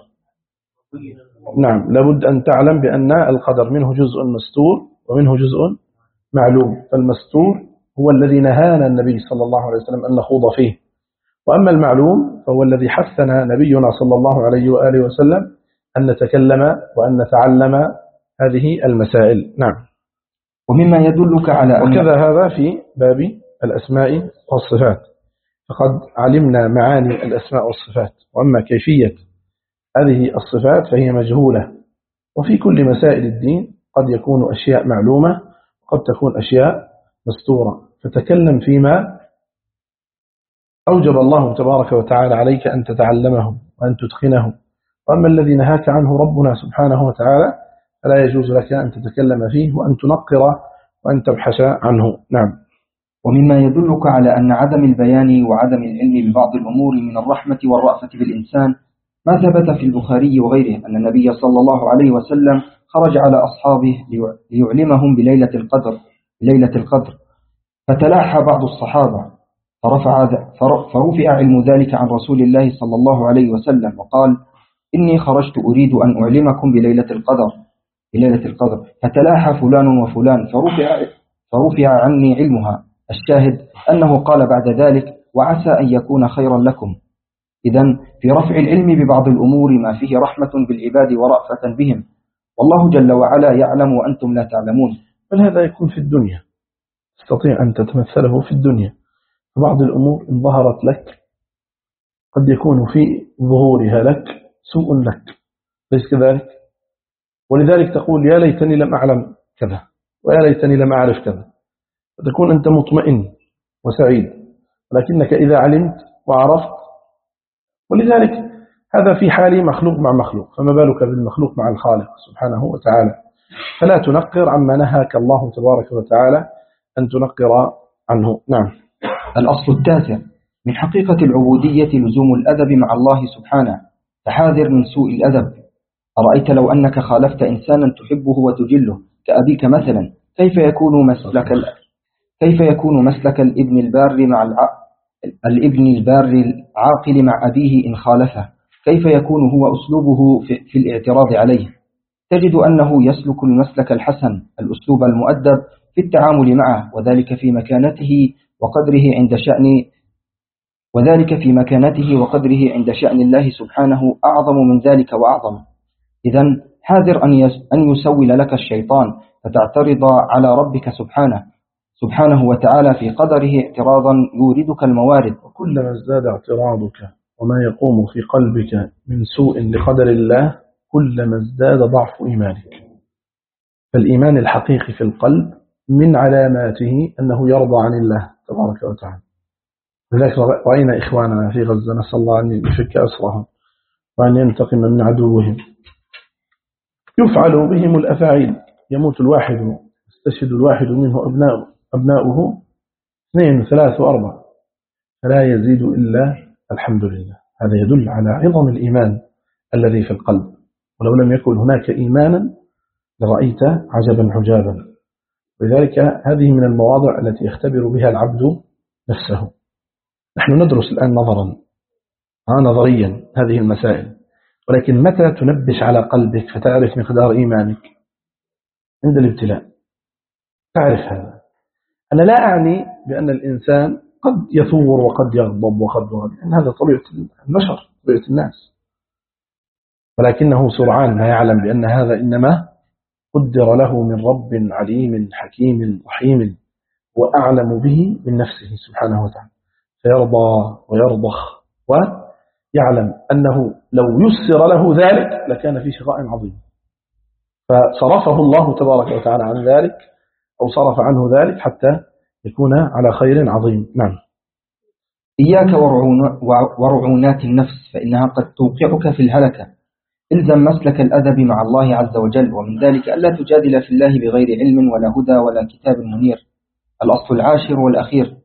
[SPEAKER 1] نعم، لابد أن تعلم بأن القدر منه جزء مستور ومنه جزء معلوم، فالمستور هو الذي نهانا النبي صلى الله عليه وسلم أن نخوض فيه، وأما المعلوم فهو الذي حثنا نبينا صلى الله عليه وآله وسلم أن نتكلم وأن نتعلم هذه المسائل. نعم.
[SPEAKER 2] ومما يدلك على
[SPEAKER 1] وكذا هذا في باب الأسماء والصفات، فقد علمنا معاني الأسماء والصفات، وأما كيفية هذه الصفات فهي مجهولة. وفي كل مسائل الدين قد يكون أشياء معلومة وقد تكون أشياء مستورة، فتكلم فيما أوجب الله تبارك وتعالى عليك أن تتعلمه وأن تتقنه، وأما الذي نهاك عنه ربنا سبحانه وتعالى فلا يجوز لك أن تتكلم فيه وأن تنقر وأن تبحث عنه. نعم.
[SPEAKER 2] ومما يدلك على أن عدم البيان وعدم العلم ببعض الأمور من الرحمة والرأفة بالإنسان ما ثبت في البخاري وغيره أن النبي صلى الله عليه وسلم خرج على أصحابه ليعلمهم بليلة القدر، فتلاحى بعض الصحابة فرفع علم ذلك عن رسول الله صلى الله عليه وسلم وقال إني خرجت أريد أن أعلمكم بليلة القدر، فتلاحى فلان وفلان فرفع عني علمها. الشاهد أنه قال بعد ذلك وعسى أن يكون خيرا لكم. إذن في رفع العلم ببعض الأمور ما فيه رحمة بالعباد ورأفة بهم، والله جل وعلا يعلم وأنتم لا تعلمون.
[SPEAKER 1] بل هذا يكون في الدنيا، تستطيع أن تتمثله في الدنيا. بعض الأمور إن ظهرت لك قد يكون في ظهورها لك سوء لك، ليس كذلك؟ ولذلك تقول يا ليتني لم أعلم كذا ويا ليتني لم أعرف كذا، فتكون أنت مطمئن وسعيد، ولكنك إذا علمت وعرفت. ولذلك هذا في حال مخلوق مع مخلوق، فما بالك بالمخلوق مع الخالق سبحانه وتعالى. فلا تنقر عما نهاك الله تبارك وتعالى أن تنقر عنه. نعم.
[SPEAKER 2] الأصل التاسع: من حقيقة العبودية لزوم الأدب مع الله سبحانه، فحاذر من سوء الأدب. أرأيت لو أنك خالفت إنسانا تحبه وتجله كأبيك مثلا، كيف يكون مسلك الابن البار مع الابن البار العاقل مع أبيه إن خالفه؟ كيف يكون هو أسلوبه في الاعتراض عليه؟ تجد أنه يسلك المسلك الحسن، الأسلوب المؤدب في التعامل معه، وذلك في مكانته وقدره عند شأن الله سبحانه أعظم من ذلك وأعظم. إذن حاذر أن يسول لك الشيطان فتعترض على ربك سبحانه وتعالى في قدره اعتراضا يوردك الموارد.
[SPEAKER 1] وكلما ازداد اعتراضك وما يقوم في قلبك من سوء لقدر الله كلما ازداد ضعف إيمانك. فالإيمان الحقيقي في القلب من علاماته أنه يرضى عن الله تبارك وتعالى. لذلك رأينا إخواننا في غزة، نسأل الله أن يفك أسرهم وأن ينتقم من عدوهم. يفعل بهم الأفاعيل، يموت الواحد، يستشهد الواحد منه أبناؤه 2 و3 و4 فلا يزيد إلا الحمد لله. هذا يدل على عظم الإيمان الذي في القلب، ولو لم يكن هناك إيمانا لرأيت عجبا عجابا. ولذلك هذه من المواضع التي يختبر بها العبد نفسه. نحن ندرس الآن نظريا هذه المسائل، ولكن متى تنبش على قلبك فتعرف مقدار إيمانك؟ عند الابتلاء تعرف هذا. أنا لا أعني بأن الإنسان قد يثور وقد يغضب لأن هذا طبيعة البشر، طبيعة الناس، ولكنه سرعان ما يعلم بأن هذا إنما قدر له من رب عليم حكيم رحيم وأعلم به من نفسه سبحانه وتعالى، فيرضى ويرضخ ويعلم أنه لو يسر له ذلك لكان في شقاء عظيم، فصرفه الله تبارك وتعالى عن ذلك أو صرف عنه ذلك حتى يكون على خير عظيم. نعم.
[SPEAKER 2] إياك ورعونات النفس فإنها قد توقعك في الهلكة. إلزم مسلك الأدب مع الله عز وجل، ومن ذلك ألا تجادل في الله بغير علم ولا هدى ولا كتاب منير. الأصل العاشر والأخير: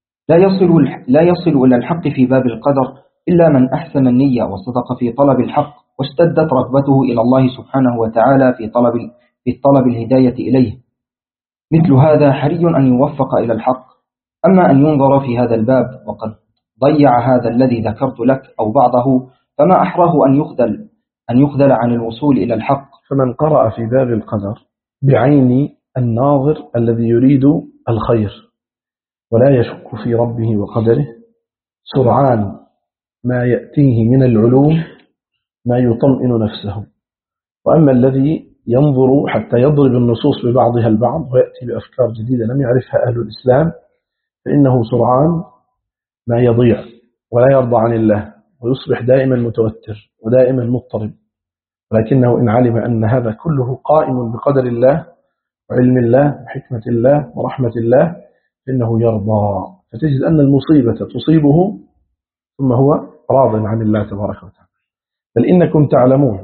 [SPEAKER 2] لا يصل إلى الحق في باب القدر إلا من أحسن النية وصدق في طلب الحق، واشتدت رغبته إلى الله سبحانه وتعالى في طلب الهداية إليه. مثل هذا حري أن يوفق إلى الحق. أما أن ينظر في هذا الباب وقد ضيع هذا الذي ذكرت لك أو بعضه، فما أحراه أن يخذل عن الوصول إلى الحق.
[SPEAKER 1] فمن قرأ في باب القدر بعين الناظر الذي يريد الخير ولا يشك في ربه وقدره، سرعان ما يأتيه من العلوم ما يطمئن نفسه. وأما الذي ينظر حتى يضرب النصوص ببعضها البعض ويأتي بأفكار جديدة لم يعرفها أهل الإسلام، فإنه سرعان ما يضيع ولا يرضى عن الله ويصبح دائما متوتر ودائما مضطرب. ولكنه إن علم أن هذا كله قائم بقدر الله وعلم الله وحكمة الله ورحمة الله فإنه يرضى، فتجد أن المصيبة تصيبه ثم هو راض عن الله تبارك وتعالى. بل إنكم تعلمون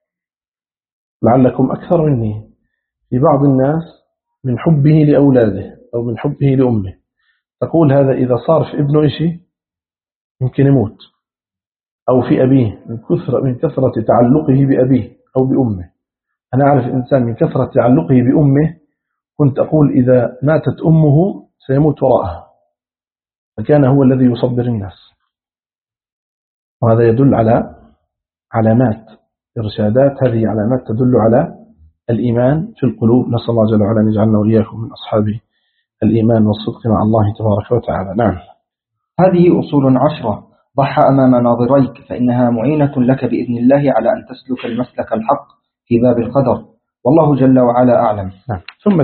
[SPEAKER 1] لعلكم أكثر مني في بعض الناس من حبه لأولاده أو من حبه لأمه، تقول هذا إذا صار في ابنه إشي يمكن يموت، أو في أبيه من كثرة تعلقه بأبيه أو بأمه. أنا أعرف إنسان من كثرة تعلقه بأمه كنت أقول إذا ماتت أمه سيموت وراءها، فكان هو الذي يصبر الناس. وهذا يدل على علامات إرشادات، هذه علامات تدل على الإيمان في القلوب. نسأل الله جل وعلا أن يجعلنا وإياكم من أصحاب الإيمان والصدق مع الله تبارك وتعالى. نعم.
[SPEAKER 2] هذه أصول 10 ضح أمام ناظريك، فإنها معينة لك بإذن الله على أن تسلك المسلك الحق في باب القدر، والله جل وعلا أعلم.
[SPEAKER 1] نعم. ثم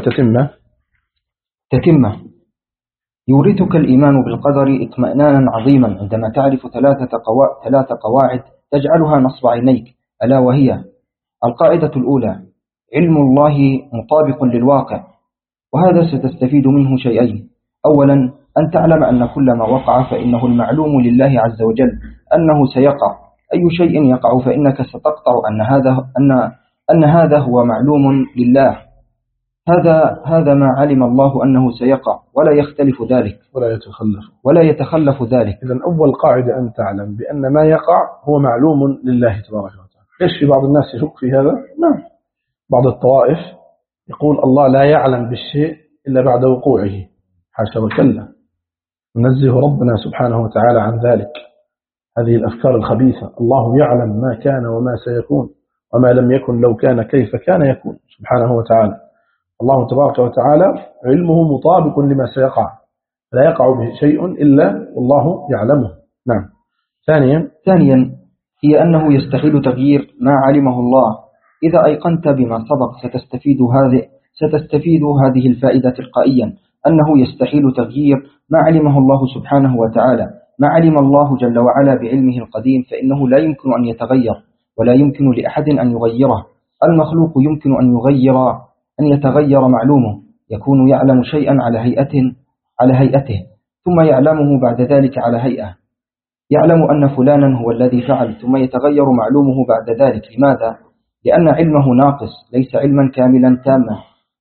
[SPEAKER 2] تتمة يورثك الإيمان بالقدر اطمئنانا عظيما عندما تعرف 3 قواعد تجعلها نصب عينيك، ألا وهي: القاعدة الأولى: علم الله مطابق للواقع، وهذا ستستفيد منه شيئين. أولا أن تعلم أن كل ما وقع فإنه المعلوم لله عز وجل أنه سيقع. أي شيء يقع فإنك ستقطع أن هذا هو معلوم لله. هذا ما علم الله أنه سيقع ولا يختلف ذلك
[SPEAKER 1] ولا
[SPEAKER 2] يتخلف ذلك.
[SPEAKER 1] إذن أول قاعدة أن تعلم بأن ما يقع هو معلوم لله تبارك وتعالى. إيش في بعض الناس يشك في هذا؟ نعم، بعض الطوائف يقول الله لا يعلم بالشيء إلا بعد وقوعه. حاشا وكلا، ننزه ربنا سبحانه وتعالى عن ذلك. هذه الأفكار الخبيثة، الله يعلم ما كان وما سيكون، وما لم يكن لو كان كيف كان يكون سبحانه وتعالى. الله تبارك وتعالى علمه مطابق لما سيقع، لا يقع به شيء إلا والله يعلمه. نعم.
[SPEAKER 2] ثانيا هي أنه يستحيل تغيير ما علمه الله. إذا أيقنت بما سبق ستستفيد هذه الفائدة تلقائيا، أنه يستحيل تغيير ما علمه الله سبحانه وتعالى. ما علم الله جل وعلا بعلمه القديم فإنه لا يمكن أن يتغير، ولا يمكن لأحد أن يغيره. المخلوق يمكن أن يتغير معلومه، يكون يعلم شيئا على هيئته ثم يعلمه بعد ذلك على هيئة. يعلم أن فلانا هو الذي فعل ثم يتغير معلومه بعد ذلك. لماذا؟ لأن علمه ناقص، ليس علما كاملا تاما.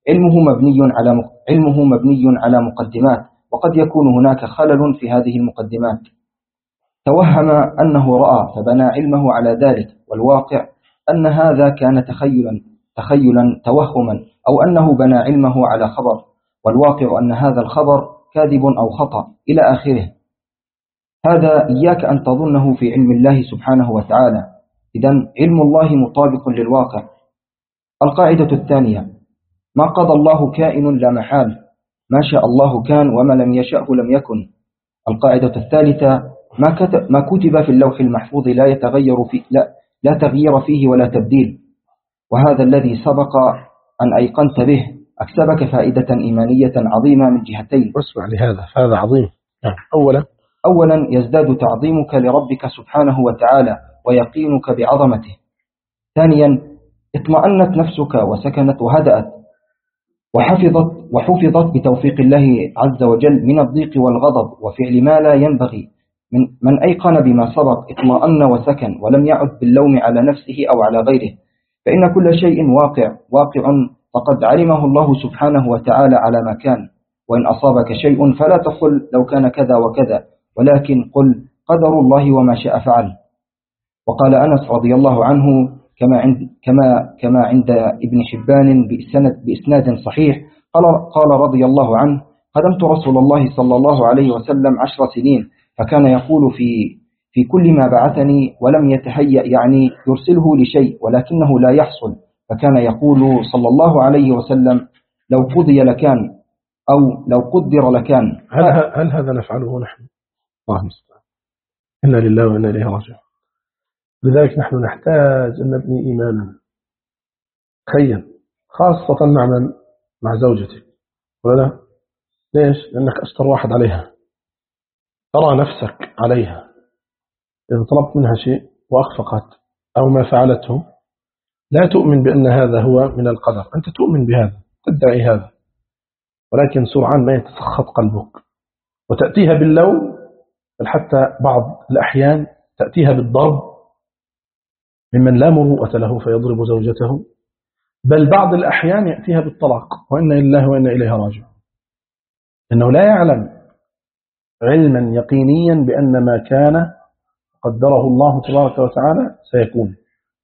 [SPEAKER 2] علمه مبني على مقدمات، وقد يكون هناك خلل في هذه المقدمات. توهم أنه رأى فبنى علمه على ذلك، والواقع أن هذا كان تخيلا توهما، أو أنه بنى علمه على خبر، والواقع أن هذا الخبر كاذب أو خطأ إلى آخره. هذا إياك أن تظنه في علم الله سبحانه وتعالى. إذن علم الله مطابق للواقع. القاعدة الثانية: ما قضى الله كائن لا محال، ما شاء الله كان وما لم يشأه لم يكن. القاعدة الثالثة: ما كتب في اللوح المحفوظ لا تغيير فيه ولا تبديل. وهذا الذي سبق أن أيقنت به أكسبك فائدة إيمانية عظيمة من جهتين.
[SPEAKER 1] اسمع لهذا، هذا عظيم.
[SPEAKER 2] أولا يزداد تعظيمك لربك سبحانه وتعالى ويقينك بعظمته. ثانيا اطمأنت نفسك وسكنت وهدأت وحفظت بتوفيق الله عز وجل من الضيق والغضب وفعل ما لا ينبغي. من أيقن بما سبق اطمأن وسكن، ولم يعد باللوم على نفسه أو على غيره، فإن كل شيء واقع فقد علمه الله سبحانه وتعالى على ما كان. وإن أصابك شيء فلا تقل لو كان كذا وكذا، ولكن قل قدر الله وما شاء فعل. وقال أنس رضي الله عنه كما عند ابن حبان بإسناد صحيح، قال رضي الله عنه: خدمت رسول الله صلى الله عليه وسلم 10 سنين، فكان يقول في كل ما بعثني ولم يتهيأ، يعني يرسله لشيء ولكنه لا يحصل، فكان يقول صلى الله عليه وسلم: لو قضي لكان، أو لو قدر لكان.
[SPEAKER 1] هل هذا نفعله نحن؟ الله المستعان. إنا لله وإنا إليه راجعون. لذلك نحن نحتاج أن نبني إيمانا. تخيل، خاصة مع زوجتك، ولا ليش؟ لأنك أشطر واحد عليها، ترى نفسك عليها. إذا طلبت منها شيء وأخفقت أو ما فعلته، لا تؤمن بأن هذا هو من القدر، أنت تؤمن بهذا، تدعي هذا، ولكن سرعان ما يتسخط قلبك وتأتيها باللوم، بل حتى بعض الأحيان تأتيها بالضرب ممن لا مروءة له فيضرب زوجته، بل بعض الأحيان يأتيها بالطلاق، وإنا لله وإنا إليه راجعون. إنه لا يعلم علما يقينيا بأن ما كان قدره الله تبارك وتعالى سيكون.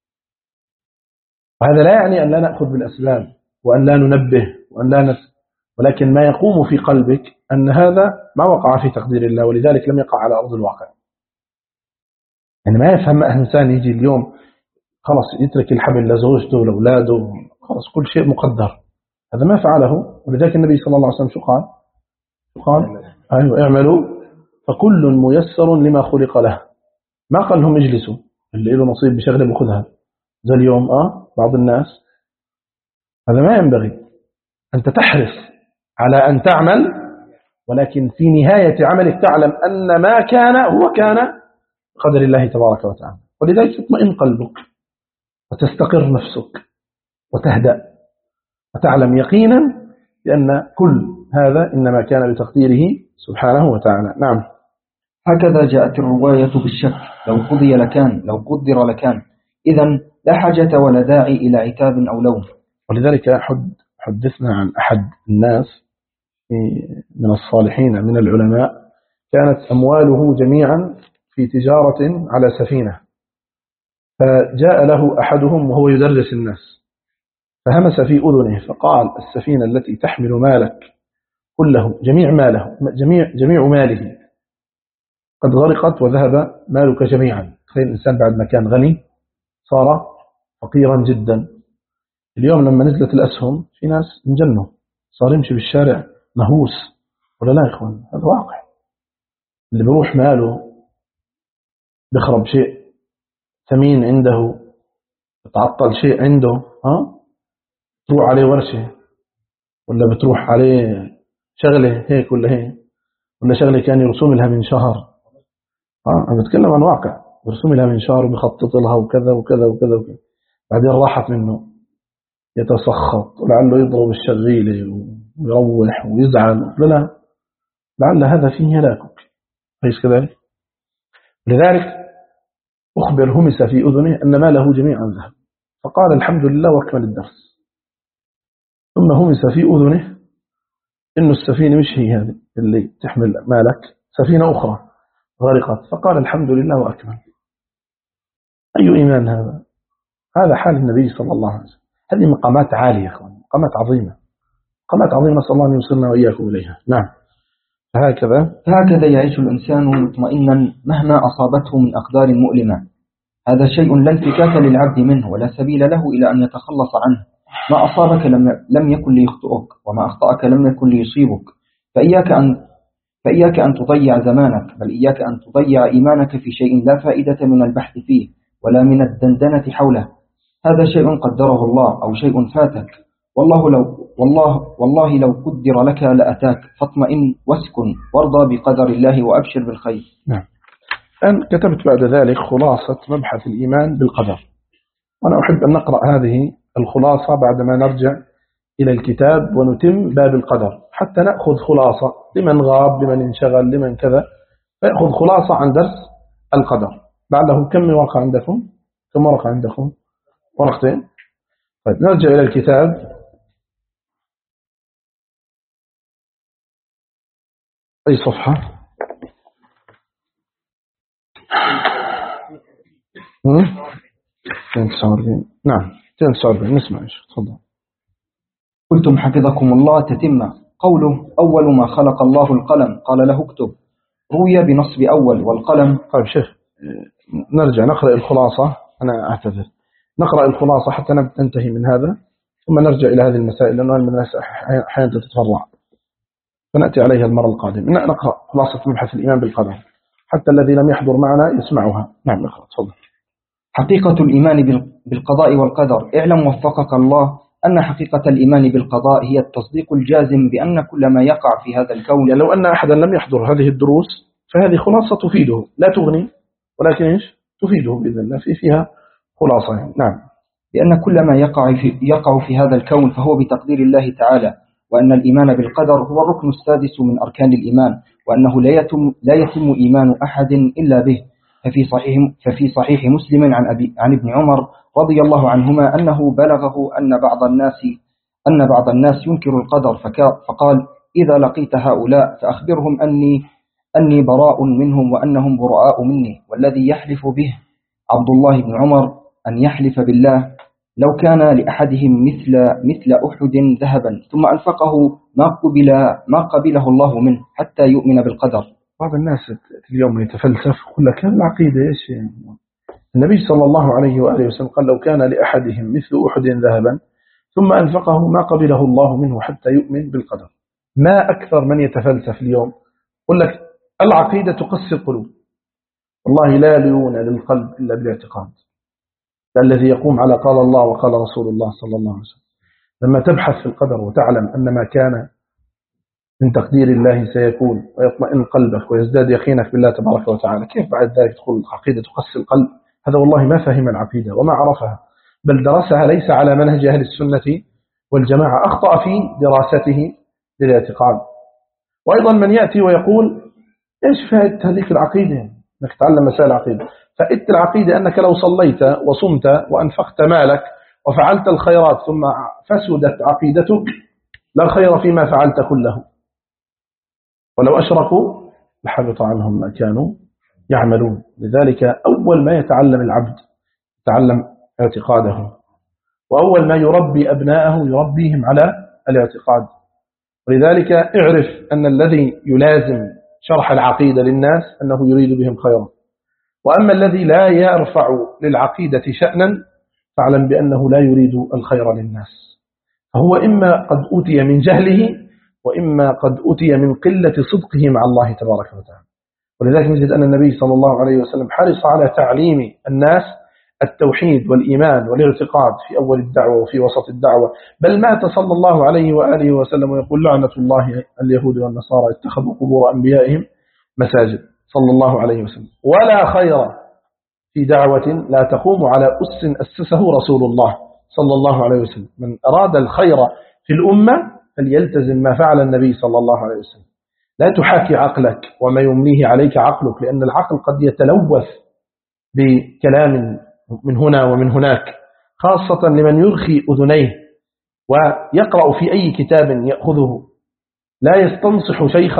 [SPEAKER 1] وهذا لا يعني أن لا نأخذ بالأسباب وأن لا ننبه ولكن ما يقوم في قلبك أن هذا ما وقع في تقدير الله، ولذلك لم يقع على أرض الواقع. يعني ما يفهم إنسان يجي اليوم خلاص يترك الحبل لزوجته ولأولاده، خلاص كل شيء مقدر، هذا ما فعله. ولذلك النبي صلى الله عليه وسلم شو قال؟ أيوة، اعملوا فكل ميسر لما خلق له. ما قال لهم اجلسوا، اللي له نصيب بشغله بأخذها زي اليوم. بعض الناس هذا ما ينبغي. أنت تحرص على أن تعمل، ولكن في نهاية عملك تعلم أن ما كان هو كان بقدر الله تبارك وتعالى. ولذلك تطمئن قلبك وتستقر نفسك وتهدأ وتعلم يقينا بأن كل هذا إنما كان بتقديره سبحانه وتعالى. نعم.
[SPEAKER 2] هكذا جاءت الرواية بالشك: لو قضي لكان، لو قدر لكان. إذن لا حاجة ولا داعي إلى عتاب أو لوم.
[SPEAKER 1] ولذلك حد حدثنا عن أحد الناس من الصالحين من العلماء كانت أمواله جميعا في تجارة على سفينة، فجاء له أحدهم وهو يدرس الناس فهمس في أذنه فقال: السفينة التي تحمل مالك كله، جميع ماله، جميع ماله قد غرقت وذهب مالك جميعا. تخيل الإنسان بعد ما كان غني صار فقيرا جدا. اليوم لما نزلت الأسهم في ناس انجنوا، صار يمشي بالشارع مهووس، ولا لا يا إخوان؟ هذا واقع. اللي بروح ماله بخرب شيء ثمين عنده، تعطل شيء عنده، تروح عليه ورشة، ولا بتروح عليه شغلة هيك ولا هيك، ولا شغلة كان يرسم لها من شهر. أنا بتكلم عن واقع، يرسم لها من شهر وبيخطط لها وكذا وكذا وكذا وكذا، بعدين راحت منه يتسخط ولعله يضرب الشغيلة ويروح ويزعل. لا، لعل هذا فيه هلاكك، ليس كذلك؟ لذلك أخبر همس في أذنه أن ماله جميعا ذهب، فقال الحمد لله واكمل الدرس. ثم همس في أذنه إنه السفينة مش هي هذه اللي تحمل مالك، سفينة أخرى غرقت، فقال الحمد لله وأكمل. أي إيمان هذا؟ هذا حال النبي صلى الله عليه وسلم. هذه مقامات عالية يا أخوان، مقامات عظيمة، مقامات عظيمة، صلى الله أن يوصلنا وإياكم إليها. نعم.
[SPEAKER 2] هكذا يعيش الإنسان مطمئنا مهما أصابته من أقدار مؤلمة. هذا شيء لا انفكاك للعبد منه ولا سبيل له إلى أن يتخلص عنه. ما أصابك لم يكن ليخطئك، وما أخطأك لم يكن ليصيبك. فإياك أن تضيع زمانك، بل إياك أن تضيع إيمانك في شيء لا فائدة من البحث فيه ولا من الدندنة حوله. هذا شيء قدره الله أو شيء فاتك، والله لو قدر لك لأتاك، فاطمئن واسكن وارضى بقدر الله وأبشر بالخير.
[SPEAKER 1] نعم. أن كتبت بعد ذلك خلاصة مبحث الإيمان بالقدر، وأنا أحب أن نقرأ هذه الخلاصة بعدما نرجع إلى الكتاب ونتم باب القدر، حتى نأخذ خلاصة لمن غاب، لمن انشغل، لمن كذا، فيأخذ خلاصة عن درس القدر. بعده كم ورقة عندكم؟ كم ورقة عندكم؟ ورقتين. طيب نرجع إلى الكتاب. أي صفحة؟ 49. نعم 49. نسمع إيش، تفضل.
[SPEAKER 2] قلتم حفظكم الله تتمة. قوله: أول ما خلق الله القلم قال له اكتب، روي بنصب أول والقلم.
[SPEAKER 1] طيب شيخ، نرجع نقرأ الخلاصة. أنا أعتذر، نقرأ الخلاصة حتى ننتهي من هذا، ثم نرجع إلى هذه المسائل، لأنه الناس أحيانا تتفرع، فنأتي عليها المرة القادمة. نقرأ خلاصة مبحث الإيمان بالقدر حتى الذي لم يحضر معنا يسمعها. نعم اقرأ، تفضل.
[SPEAKER 2] حقيقة الإيمان بالقضاء والقدر. اعلم وفقك الله أن حقيقة الإيمان بالقضاء هي التصديق الجازم بأن كل ما يقع في هذا الكون،
[SPEAKER 1] يعني لو أن أحدا لم يحضر هذه الدروس فهذه خلاصة تفيده، لا تغني، ولكن إيش تفيده بإذن الله، فيها خلاصة يعني. نعم.
[SPEAKER 2] بأن كل ما يقع في هذا الكون فهو بتقدير الله تعالى، وأن الإيمان بالقدر هو الركن السادس من أركان الإيمان، وأنه لا يتم إيمان أحد إلا به. ففي صحيح مسلم عن ابن عمر رضي الله عنهما أنه بلغه أن بعض الناس ينكر القدر، فقال: إذا لقيت هؤلاء فأخبرهم أني براء منهم وأنهم براء مني. والذي يحلف به عبد الله بن عمر أن يحلف بالله لو كان لأحدهم مثل أحد ذهبا ثم أنفقه ما قبله الله منه حتى يؤمن بالقدر.
[SPEAKER 1] بعض الناس اليوم يتفلسف يقول لك هذه العقيدة إيش يعني؟ النبي صلى الله عليه وآله وسلم قال: لو كان لأحدهم مثل أحد ذهبا ثم أنفقه ما قبله الله منه حتى يؤمن بالقدر. ما أكثر من يتفلسف اليوم يقول لك العقيدة تقسي القلوب. والله لا ليون للقلب إلا بالاعتقاد، الذي يقوم على قال الله وقال رسول الله صلى الله عليه وسلم. لما تبحث في القدر وتعلم أن ما كان من تقدير الله سيكون، ويطمئن قلبك ويزداد يقينك بالله تبارك وتعالى، كيف بعد ذلك تقول العقيدة تقسي القلب؟ هذا والله ما فهم العقيدة وما عرفها، بل درسها ليس على منهج أهل السنة والجماعة، أخطأ في دراسته للاعتقاد. وأيضا من يأتي ويقول إيش فائدة هذيك العقيدة؟ أنك تتعلم مسائل العقيدة. فائدة العقيدة أنك لو صليت وصمت وأنفقت مالك وفعلت الخيرات ثم فسدت عقيدتك لا خير فيما فعلت كله. ولو أشركوا لحبط عنهم ما كانوا يعملون. لذلك أول ما يتعلم العبد يتعلم اعتقاده، وأول ما يربي أبناءه يربيهم على الاعتقاد. ولذلك اعرف أن الذي يلازم شرح العقيدة للناس أنه يريد بهم خيرا، وأما الذي لا يرفع للعقيدة شأنا فاعلم بأنه لا يريد الخير للناس، فهو إما قد أوتي من جهله وإما قد أوتي من قلة صدقه مع الله تبارك وتعالى. ولذلك نجد أن النبي صلى الله عليه وسلم حرص على تعليم الناس التوحيد والإيمان والاعتقاد في أول الدعوة وفي وسط الدعوة، بل مات صلى الله عليه وآله وسلم ويقول لعنة الله اليهود والنصارى اتخذوا قبور أنبيائهم مساجد صلى الله عليه وسلم. ولا خير في دعوة لا تقوم على أس أسسه رسول الله صلى الله عليه وسلم. من أراد الخير في الأمة فليلتزم ما فعل النبي صلى الله عليه وسلم. لا تحاكي عقلك وما يمليه عليك عقلك، لأن العقل قد يتلوث بكلام من هنا ومن هناك، خاصة لمن يرخي أذنيه ويقرأ في أي كتاب يأخذه، لا يستنصح شيخا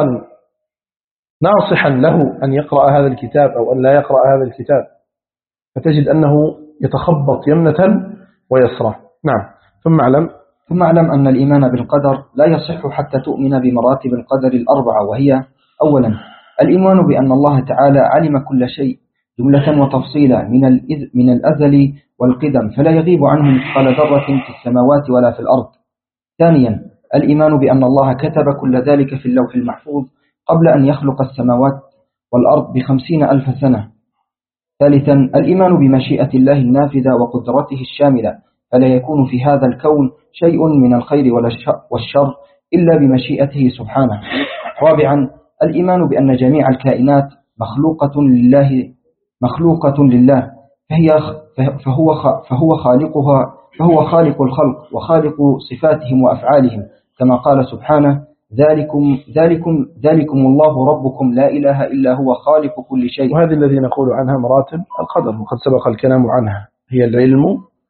[SPEAKER 1] ناصحا له أن يقرأ هذا الكتاب أو أن لا يقرأ هذا الكتاب، فتجد أنه يتخبط يمنة ويسرى. نعم.
[SPEAKER 2] ثم اعلم أن الإيمان بالقدر لا يصح حتى تؤمن بمراتب القدر الأربعة، وهي: أولا الإيمان بأن الله تعالى علم كل شيء جملة وتفصيلا من الأزل والقدم، فلا يغيب عنه مثقال ذرة في السماوات ولا في الأرض. ثانيا الإيمان بأن الله كتب كل ذلك في اللوح المحفوظ قبل أن يخلق السماوات والأرض ب50,000 سنة. ثالثا الإيمان بمشيئة الله النافذة وقدرته الشاملة، فلا يكون في هذا الكون شيء من الخير والشر إلا بمشيئته سبحانه. رابعا الإيمان بأن جميع الكائنات مخلوقة لله فهو خالقها، فهو خالق الخلق وخالق صفاتهم وأفعالهم، كما قال سبحانه: ذلكم الله ربكم لا إله إلا هو خالق كل شيء.
[SPEAKER 1] وهذه الذي نقول عنها مراتب القدر، وقد سبق الكلام عنها، هي العلم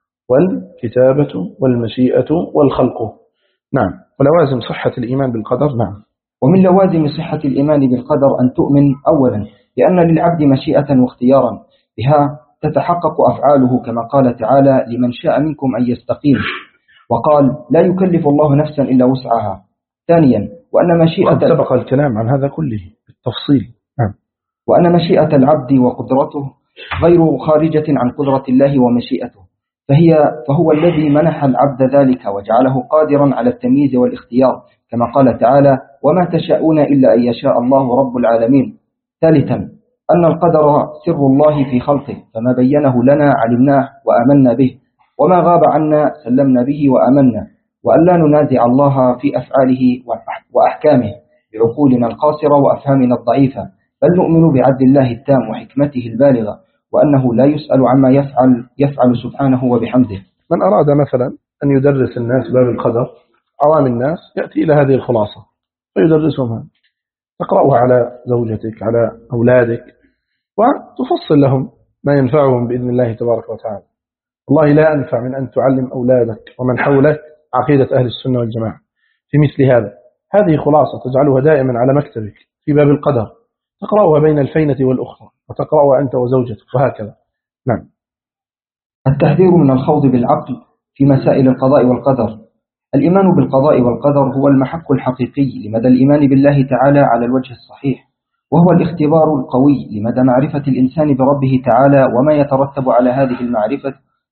[SPEAKER 1] والكتابة والمشيئة والخلق. نعم. ولوازم صحة الإيمان بالقدر. نعم.
[SPEAKER 2] ومن لوازم صحة الإيمان بالقدر أن تؤمن أولا بأن للعبد مشيئة واختيارا، بها تتحقق أفعاله، كما قال تعالى: لمن شاء منكم أن يستقيم، وقال: لا يكلف الله نفسا إلا وسعها. ثانيا وأن مشيئة
[SPEAKER 1] سبق الكلام عن هذا كله بالتفصيل. نعم.
[SPEAKER 2] وأن مشيئة العبد وقدرته غير خارجة عن قدرة الله ومشيئته، فهو الذي منح العبد ذلك وجعله قادرا على التمييز والاختيار، كما قال تعالى: وما تشاءون إلا أن يشاء الله رب العالمين. ثالثا أن القدر سر الله في خلقه، فما بينه لنا علمناه وآمنا به، وما غاب عنا سلمنا به وآمنا، وأن لا ننازع الله في أفعاله وأحكامه بعقولنا القاصرة وأفهامنا الضعيفة، بل نؤمن بعدل الله التام وحكمته البالغة، وأنه لا يسأل عما يفعل سبحانه وبحمده.
[SPEAKER 1] من أراد مثلا أن يدرس الناس باب القدر، عوام الناس، يأتي إلى هذه الخلاصة ويدرسهم، تقرأها على زوجتك، على أولادك، وتفصل لهم ما ينفعهم بإذن الله تبارك وتعالى. والله لا أنفع من أن تعلم أولادك ومن حولك عقيدة أهل السنة والجماعة في مثل هذا. هذه خلاصة تجعلها دائما على مكتبك في باب القدر، تقرأها بين الفينة والأخرى، وتقرأها أنت وزوجتك، وهكذا. نعم.
[SPEAKER 2] التحذير من الخوض بالعقل في مسائل القضاء والقدر. الإيمان بالقضاء والقدر هو المحك الحقيقي لمدى الإيمان بالله تعالى على الوجه الصحيح، وهو الاختبار القوي لمدى معرفة الإنسان بربه تعالى وما يترتب على هذه المعرفة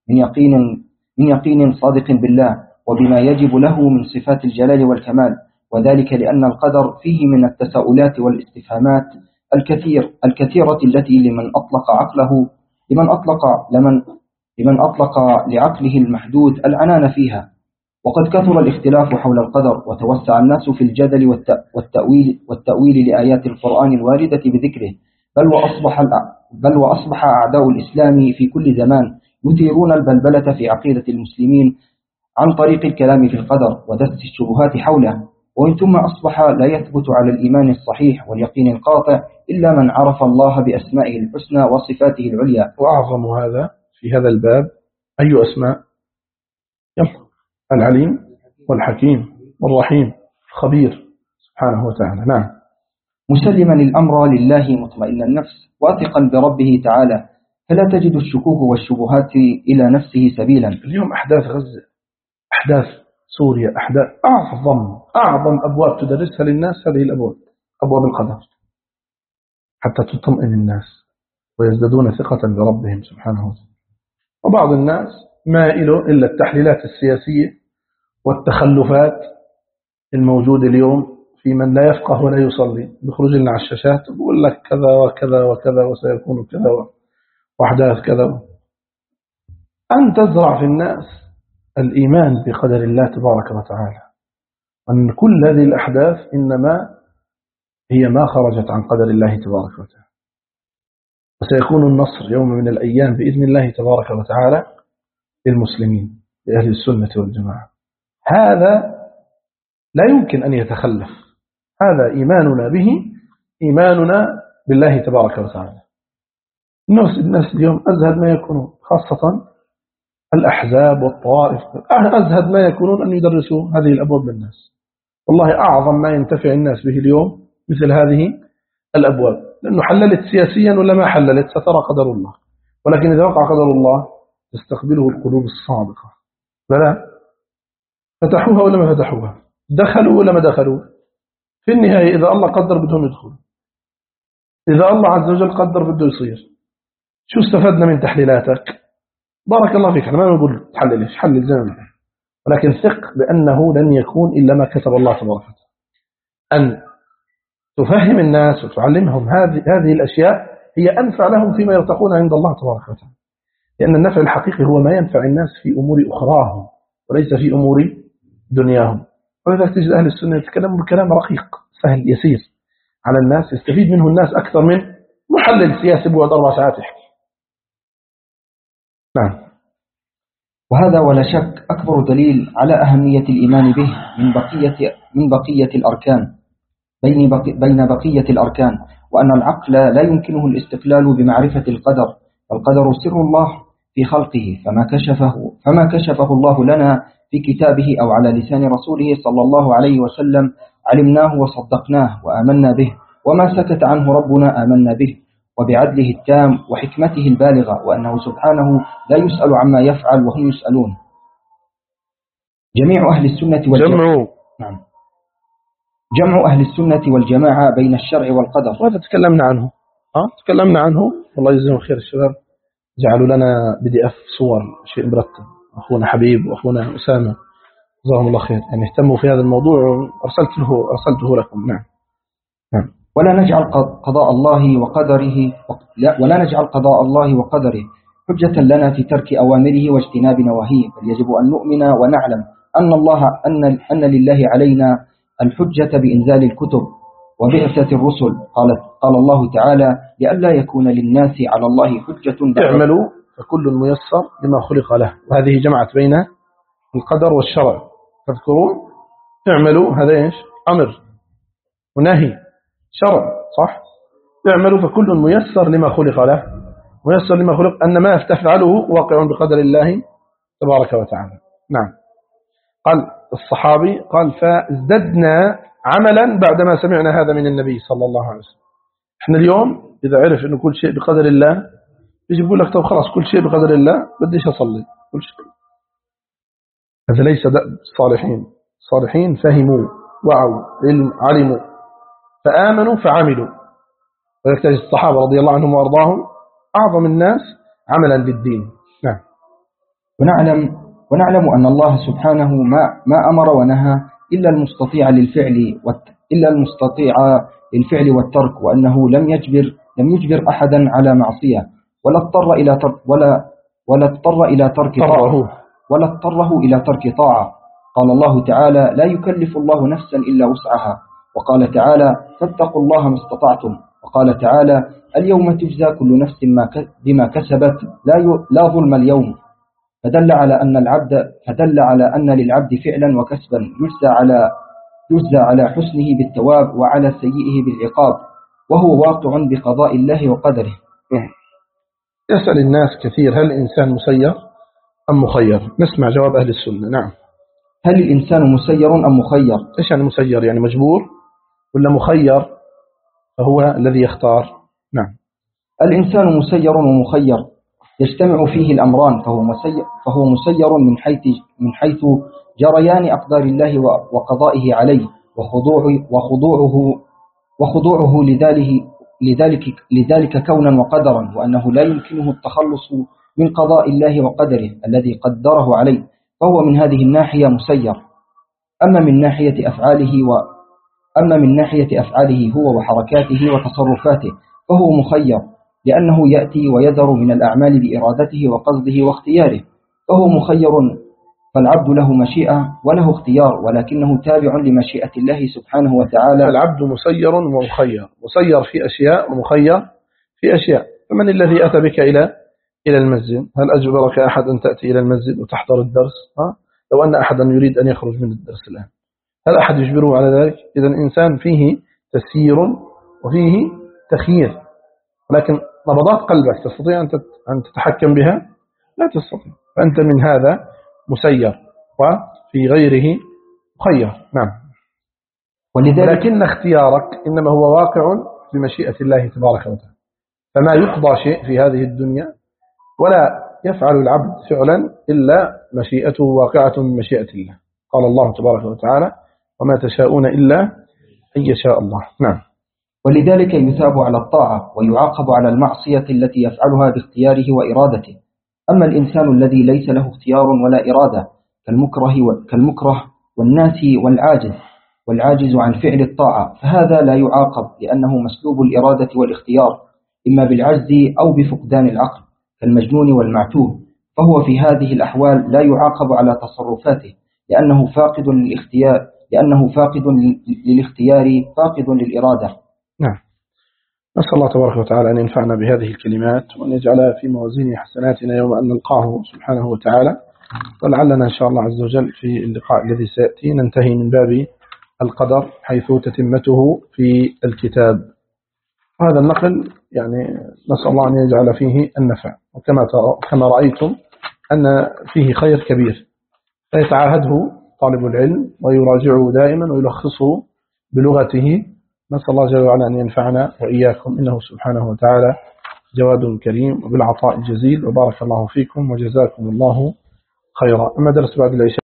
[SPEAKER 2] من يقين صادق بالله وبما يجب له من صفات الجلال والكمال، وذلك لأن القدر فيه من التساؤلات والاستفهامات الكثيرة التي لمن أطلق لعقله المحدود العنان فيها. وقد كثر الاختلاف حول القدر، وتوسع الناس في الجدل والتأويل لآيات القرآن الواردة بذكره، بل وأصبح أعداء الإسلام في كل زمان يثيرون البلبلة في عقيدة المسلمين عن طريق الكلام في القدر ودس الشبهات حوله، ومن ثم أصبح لا يثبت على الإيمان الصحيح واليقين القاطع إلا من عرف الله بأسمائه الحسنى وصفاته العليا.
[SPEAKER 1] وأعظم هذا في هذا الباب أي أسماء؟ يلا، العليم والحكيم والرحيم الخبير سبحانه وتعالى. نعم.
[SPEAKER 2] مسلما الأمر لله مطمئن النفس واثقا بربه تعالى، فلا تجد الشكوك والشبهات إلى نفسه سبيلا.
[SPEAKER 1] اليوم أحداث غزة، أحداث سوريا، أحداث أعظم أبواب تدرسها للناس هذه الأبواب، أبواب القدر، حتى تطمئن الناس ويزدادون ثقة بربهم سبحانه وتعالى. وبعض الناس مائل إلا التحليلات السياسية والتخلفات الموجودة اليوم في من لا يفقه ولا يصلي، بيخرج لنا على الشاشات ويقول لك كذا وكذا وكذا وسيكون كذا وأحداث كذا. أن تزرع في الناس الإيمان بقدر الله تبارك وتعالى، أن كل هذه الأحداث إنما هي ما خرجت عن قدر الله تبارك وتعالى، وسيكون النصر يوم من الأيام بإذن الله تبارك وتعالى للمسلمين لأهل السنة والجماعة. هذا لا يمكن أن يتخلف، هذا إيماننا به، إيماننا بالله تبارك وتعالى. الناس اليوم أزهد ما يكونون، خاصة الأحزاب والطوائف، أزهد ما يكونون أن يدرسوا هذه الأبواب للناس. والله أعظم ما ينتفع الناس به اليوم مثل هذه الأبواب، لأنه حللت سياسيا ولا ما حللت سترى قدر الله، ولكن إذا وقع قدر الله تستقبله القلوب الصادقة. فلا فتحوها ولا ما فتحوها، دخلوا ولا ما دخلوا، في النهاية إذا الله قدر بدهم يدخلوا، إذا الله عز وجل قدر بده يصير. شو استفدنا من تحليلاتك؟ بارك الله فيك، احنا ما نقول تحلل، حلل زي ما نقول، ولكن ثق بأنه لن يكون إلا ما كتب الله تبارك وتعالى. أن تفهم الناس وتعلمهم هذه الأشياء هي أنفع لهم فيما يرتقون عند الله تبارك وتعالى، لأن النفع الحقيقي هو ما ينفع الناس في أمور أخراهم وليس في أمور دنياهم. ولذلك تجد أهل السنة يتكلمون بكلام رقيق سهل يسير على الناس، يستفيد منه الناس أكثر من محلل سياسي بوعد 4 ساعات يحكي. نعم.
[SPEAKER 2] وهذا ولا شك أكبر دليل على أهمية الإيمان به من بقية الأركان، بين بقية الأركان، وأن العقل لا يمكنه الاستقلال بمعرفة القدر، فالقدر سر الله في خلقه، فما كشفه الله لنا في كتابه أو على لسان رسوله صلى الله عليه وسلم علمناه وصدقناه وآمنا به، وما سكت عنه ربنا آمنا به، وبعدله التام وحكمته البالغة، وأنه سبحانه لا يسأل عما يفعل وهم يسألون. جميع أهل السنة والجماعة جمع أهل السنة والجماعة بين الشرع والقدر،
[SPEAKER 1] وهذا تكلمنا عنه والله يجزيهم خير الشباب، جعلوا لنا PDF صور شيء مرتب، أخونا حبيب وأخونا أسامة جزاهم الله خير، يعني اهتموا في هذا الموضوع أرسلته لكم. نعم.
[SPEAKER 2] ولا نجعل قضاء الله وقدره حجة لنا في ترك أوامره واجتناب نواهيه، بل يجب أن نؤمن ونعلم أن لله علينا الحجة بإنزال الكتب وبعثة الرسل. قال الله تعالى: لئلا يكون للناس على الله حجة
[SPEAKER 1] اعملوا فكل ميسر لما خلق له، وهذه جمعت بين القدر والشرع. تذكرون اعملوا، هذا ايش؟ أمر ونهي شرع، صح؟ اعملوا فكل ميسر لما خلق له، ميسر لما خلق أن ما تفعله واقع بقدر الله تبارك وتعالى. نعم. قال الصحابي فازددنا عملا بعدما سمعنا هذا من النبي صلى الله عليه وسلم. احنا اليوم إذا عرف أنه كل شيء بقدر الله يجي يقول لك طب خلاص كل شيء بقدر الله بديش أصلي كل شيء. هذا ليس دأب الصالحين. الصالحين فهموا وعوا علموا فآمنوا فعملوا. ويكتجد الصحابة رضي الله عنهم وأرضاهم أعظم الناس عملا للدين. نعم.
[SPEAKER 2] ونعلم أن الله سبحانه ما أمر ونهى إلا المستطيع للفعل والترك، وأنه لم يجبر أحدا على معصية ولا اضطر إلى ترك طاعة. قال الله تعالى: لا يكلف الله نفسا إلا وسعها. وقال تعالى: فاتقوا الله ما استطعتم. وقال تعالى: اليوم تجزى كل نفس بما كسبت لا ظلم اليوم. فدل على أن للعبد فعلا وكسبا يجزى على حسنه بالثواب وعلى سيئه بالعقاب، وهو واقع بقضاء الله وقدره.
[SPEAKER 1] يسأل الناس كثير: هل الإنسان مسير؟ أم مخير؟ نسمع جواب أهل السنة. نعم.
[SPEAKER 2] هل الإنسان مسير أم مخير؟
[SPEAKER 1] إيش يعني مسير؟ يعني مجبور، ولا مخير فهو الذي يختار؟ نعم.
[SPEAKER 2] الإنسان مسير ومخير، يجتمع فيه الأمران، فهو مسير من حيث جريان أقدار الله وقضائه عليه وخضوعه لذلك كونا وقدرا، وأنه لا يمكنه التخلص من قضاء الله وقدره الذي قدره عليه، فهو من هذه الناحية مسير. أما من ناحية أفعاله هو وحركاته وتصرفاته فهو مخير، لأنه يأتي ويذر من الأعمال بإرادته وقصده واختياره، فهو مخير. فالعبد له مشيئة وله اختيار، ولكنه تابع لمشيئة الله سبحانه وتعالى.
[SPEAKER 1] العبد مسير ومخير، مسير في أشياء ومخير في أشياء. فمن الذي أتى بك إلى المسجد؟ هل أجبرك أحد أن تأتي إلى المسجد وتحضر الدرس؟ لو أن أحدا يريد أن يخرج من الدرس الآن، هل أحد يجبره على ذلك؟ إذن الإنسان فيه تسيير وفيه تخيير، ولكن نبضات قلبك تستطيع أن تتحكم بها؟ لا تستطيع. فأنت من هذا مسير، وفي غيره مخير. نعم. ولكن اختيارك إنما هو واقع بمشيئة الله تبارك وتعالى، فما يقضى شيء في هذه الدنيا ولا يفعل العبد فعلا إلا مشيئته واقعة من مشيئة الله. قال الله تبارك وتعالى: وما تشاءون إلا أن يشاء الله. نعم.
[SPEAKER 2] ولذلك يثاب على الطاعة ويعاقب على المعصية التي يفعلها باختياره وإرادته. أما الإنسان الذي ليس له اختيار ولا إرادة كالمكره والناسي والعاجز عن فعل الطاعة، فهذا لا يعاقب، لأنه مسلوب الإرادة والاختيار، إما بالعجز أو بفقدان العقل كالمجنون والمعتوه، فهو في هذه الأحوال لا يعاقب على تصرفاته، لأنه فاقد للاختيار فاقد للإرادة.
[SPEAKER 1] نعم. نسأل الله تبارك وتعالى أن ينفعنا بهذه الكلمات، وأن يجعلها في موازين حسناتنا يوم أن نلقاه سبحانه وتعالى. ولعلنا إن شاء الله عز وجل في اللقاء الذي سيأتي ننتهي من باب القدر حيث تتمته في الكتاب. هذا النقل يعني نسأل الله أن يجعل فيه النفع، وكما رأيتم أن فيه خير كبير، فيتعاهده طالب العلم ويراجعه دائما ويلخصه بلغته. نسأل الله جل وعلا أن ينفعنا وإياكم، إنه سبحانه وتعالى جواد كريم وبالعطاء الجزيل، وبارك الله فيكم وجزاكم الله خيرا. أما درس بعد العشاء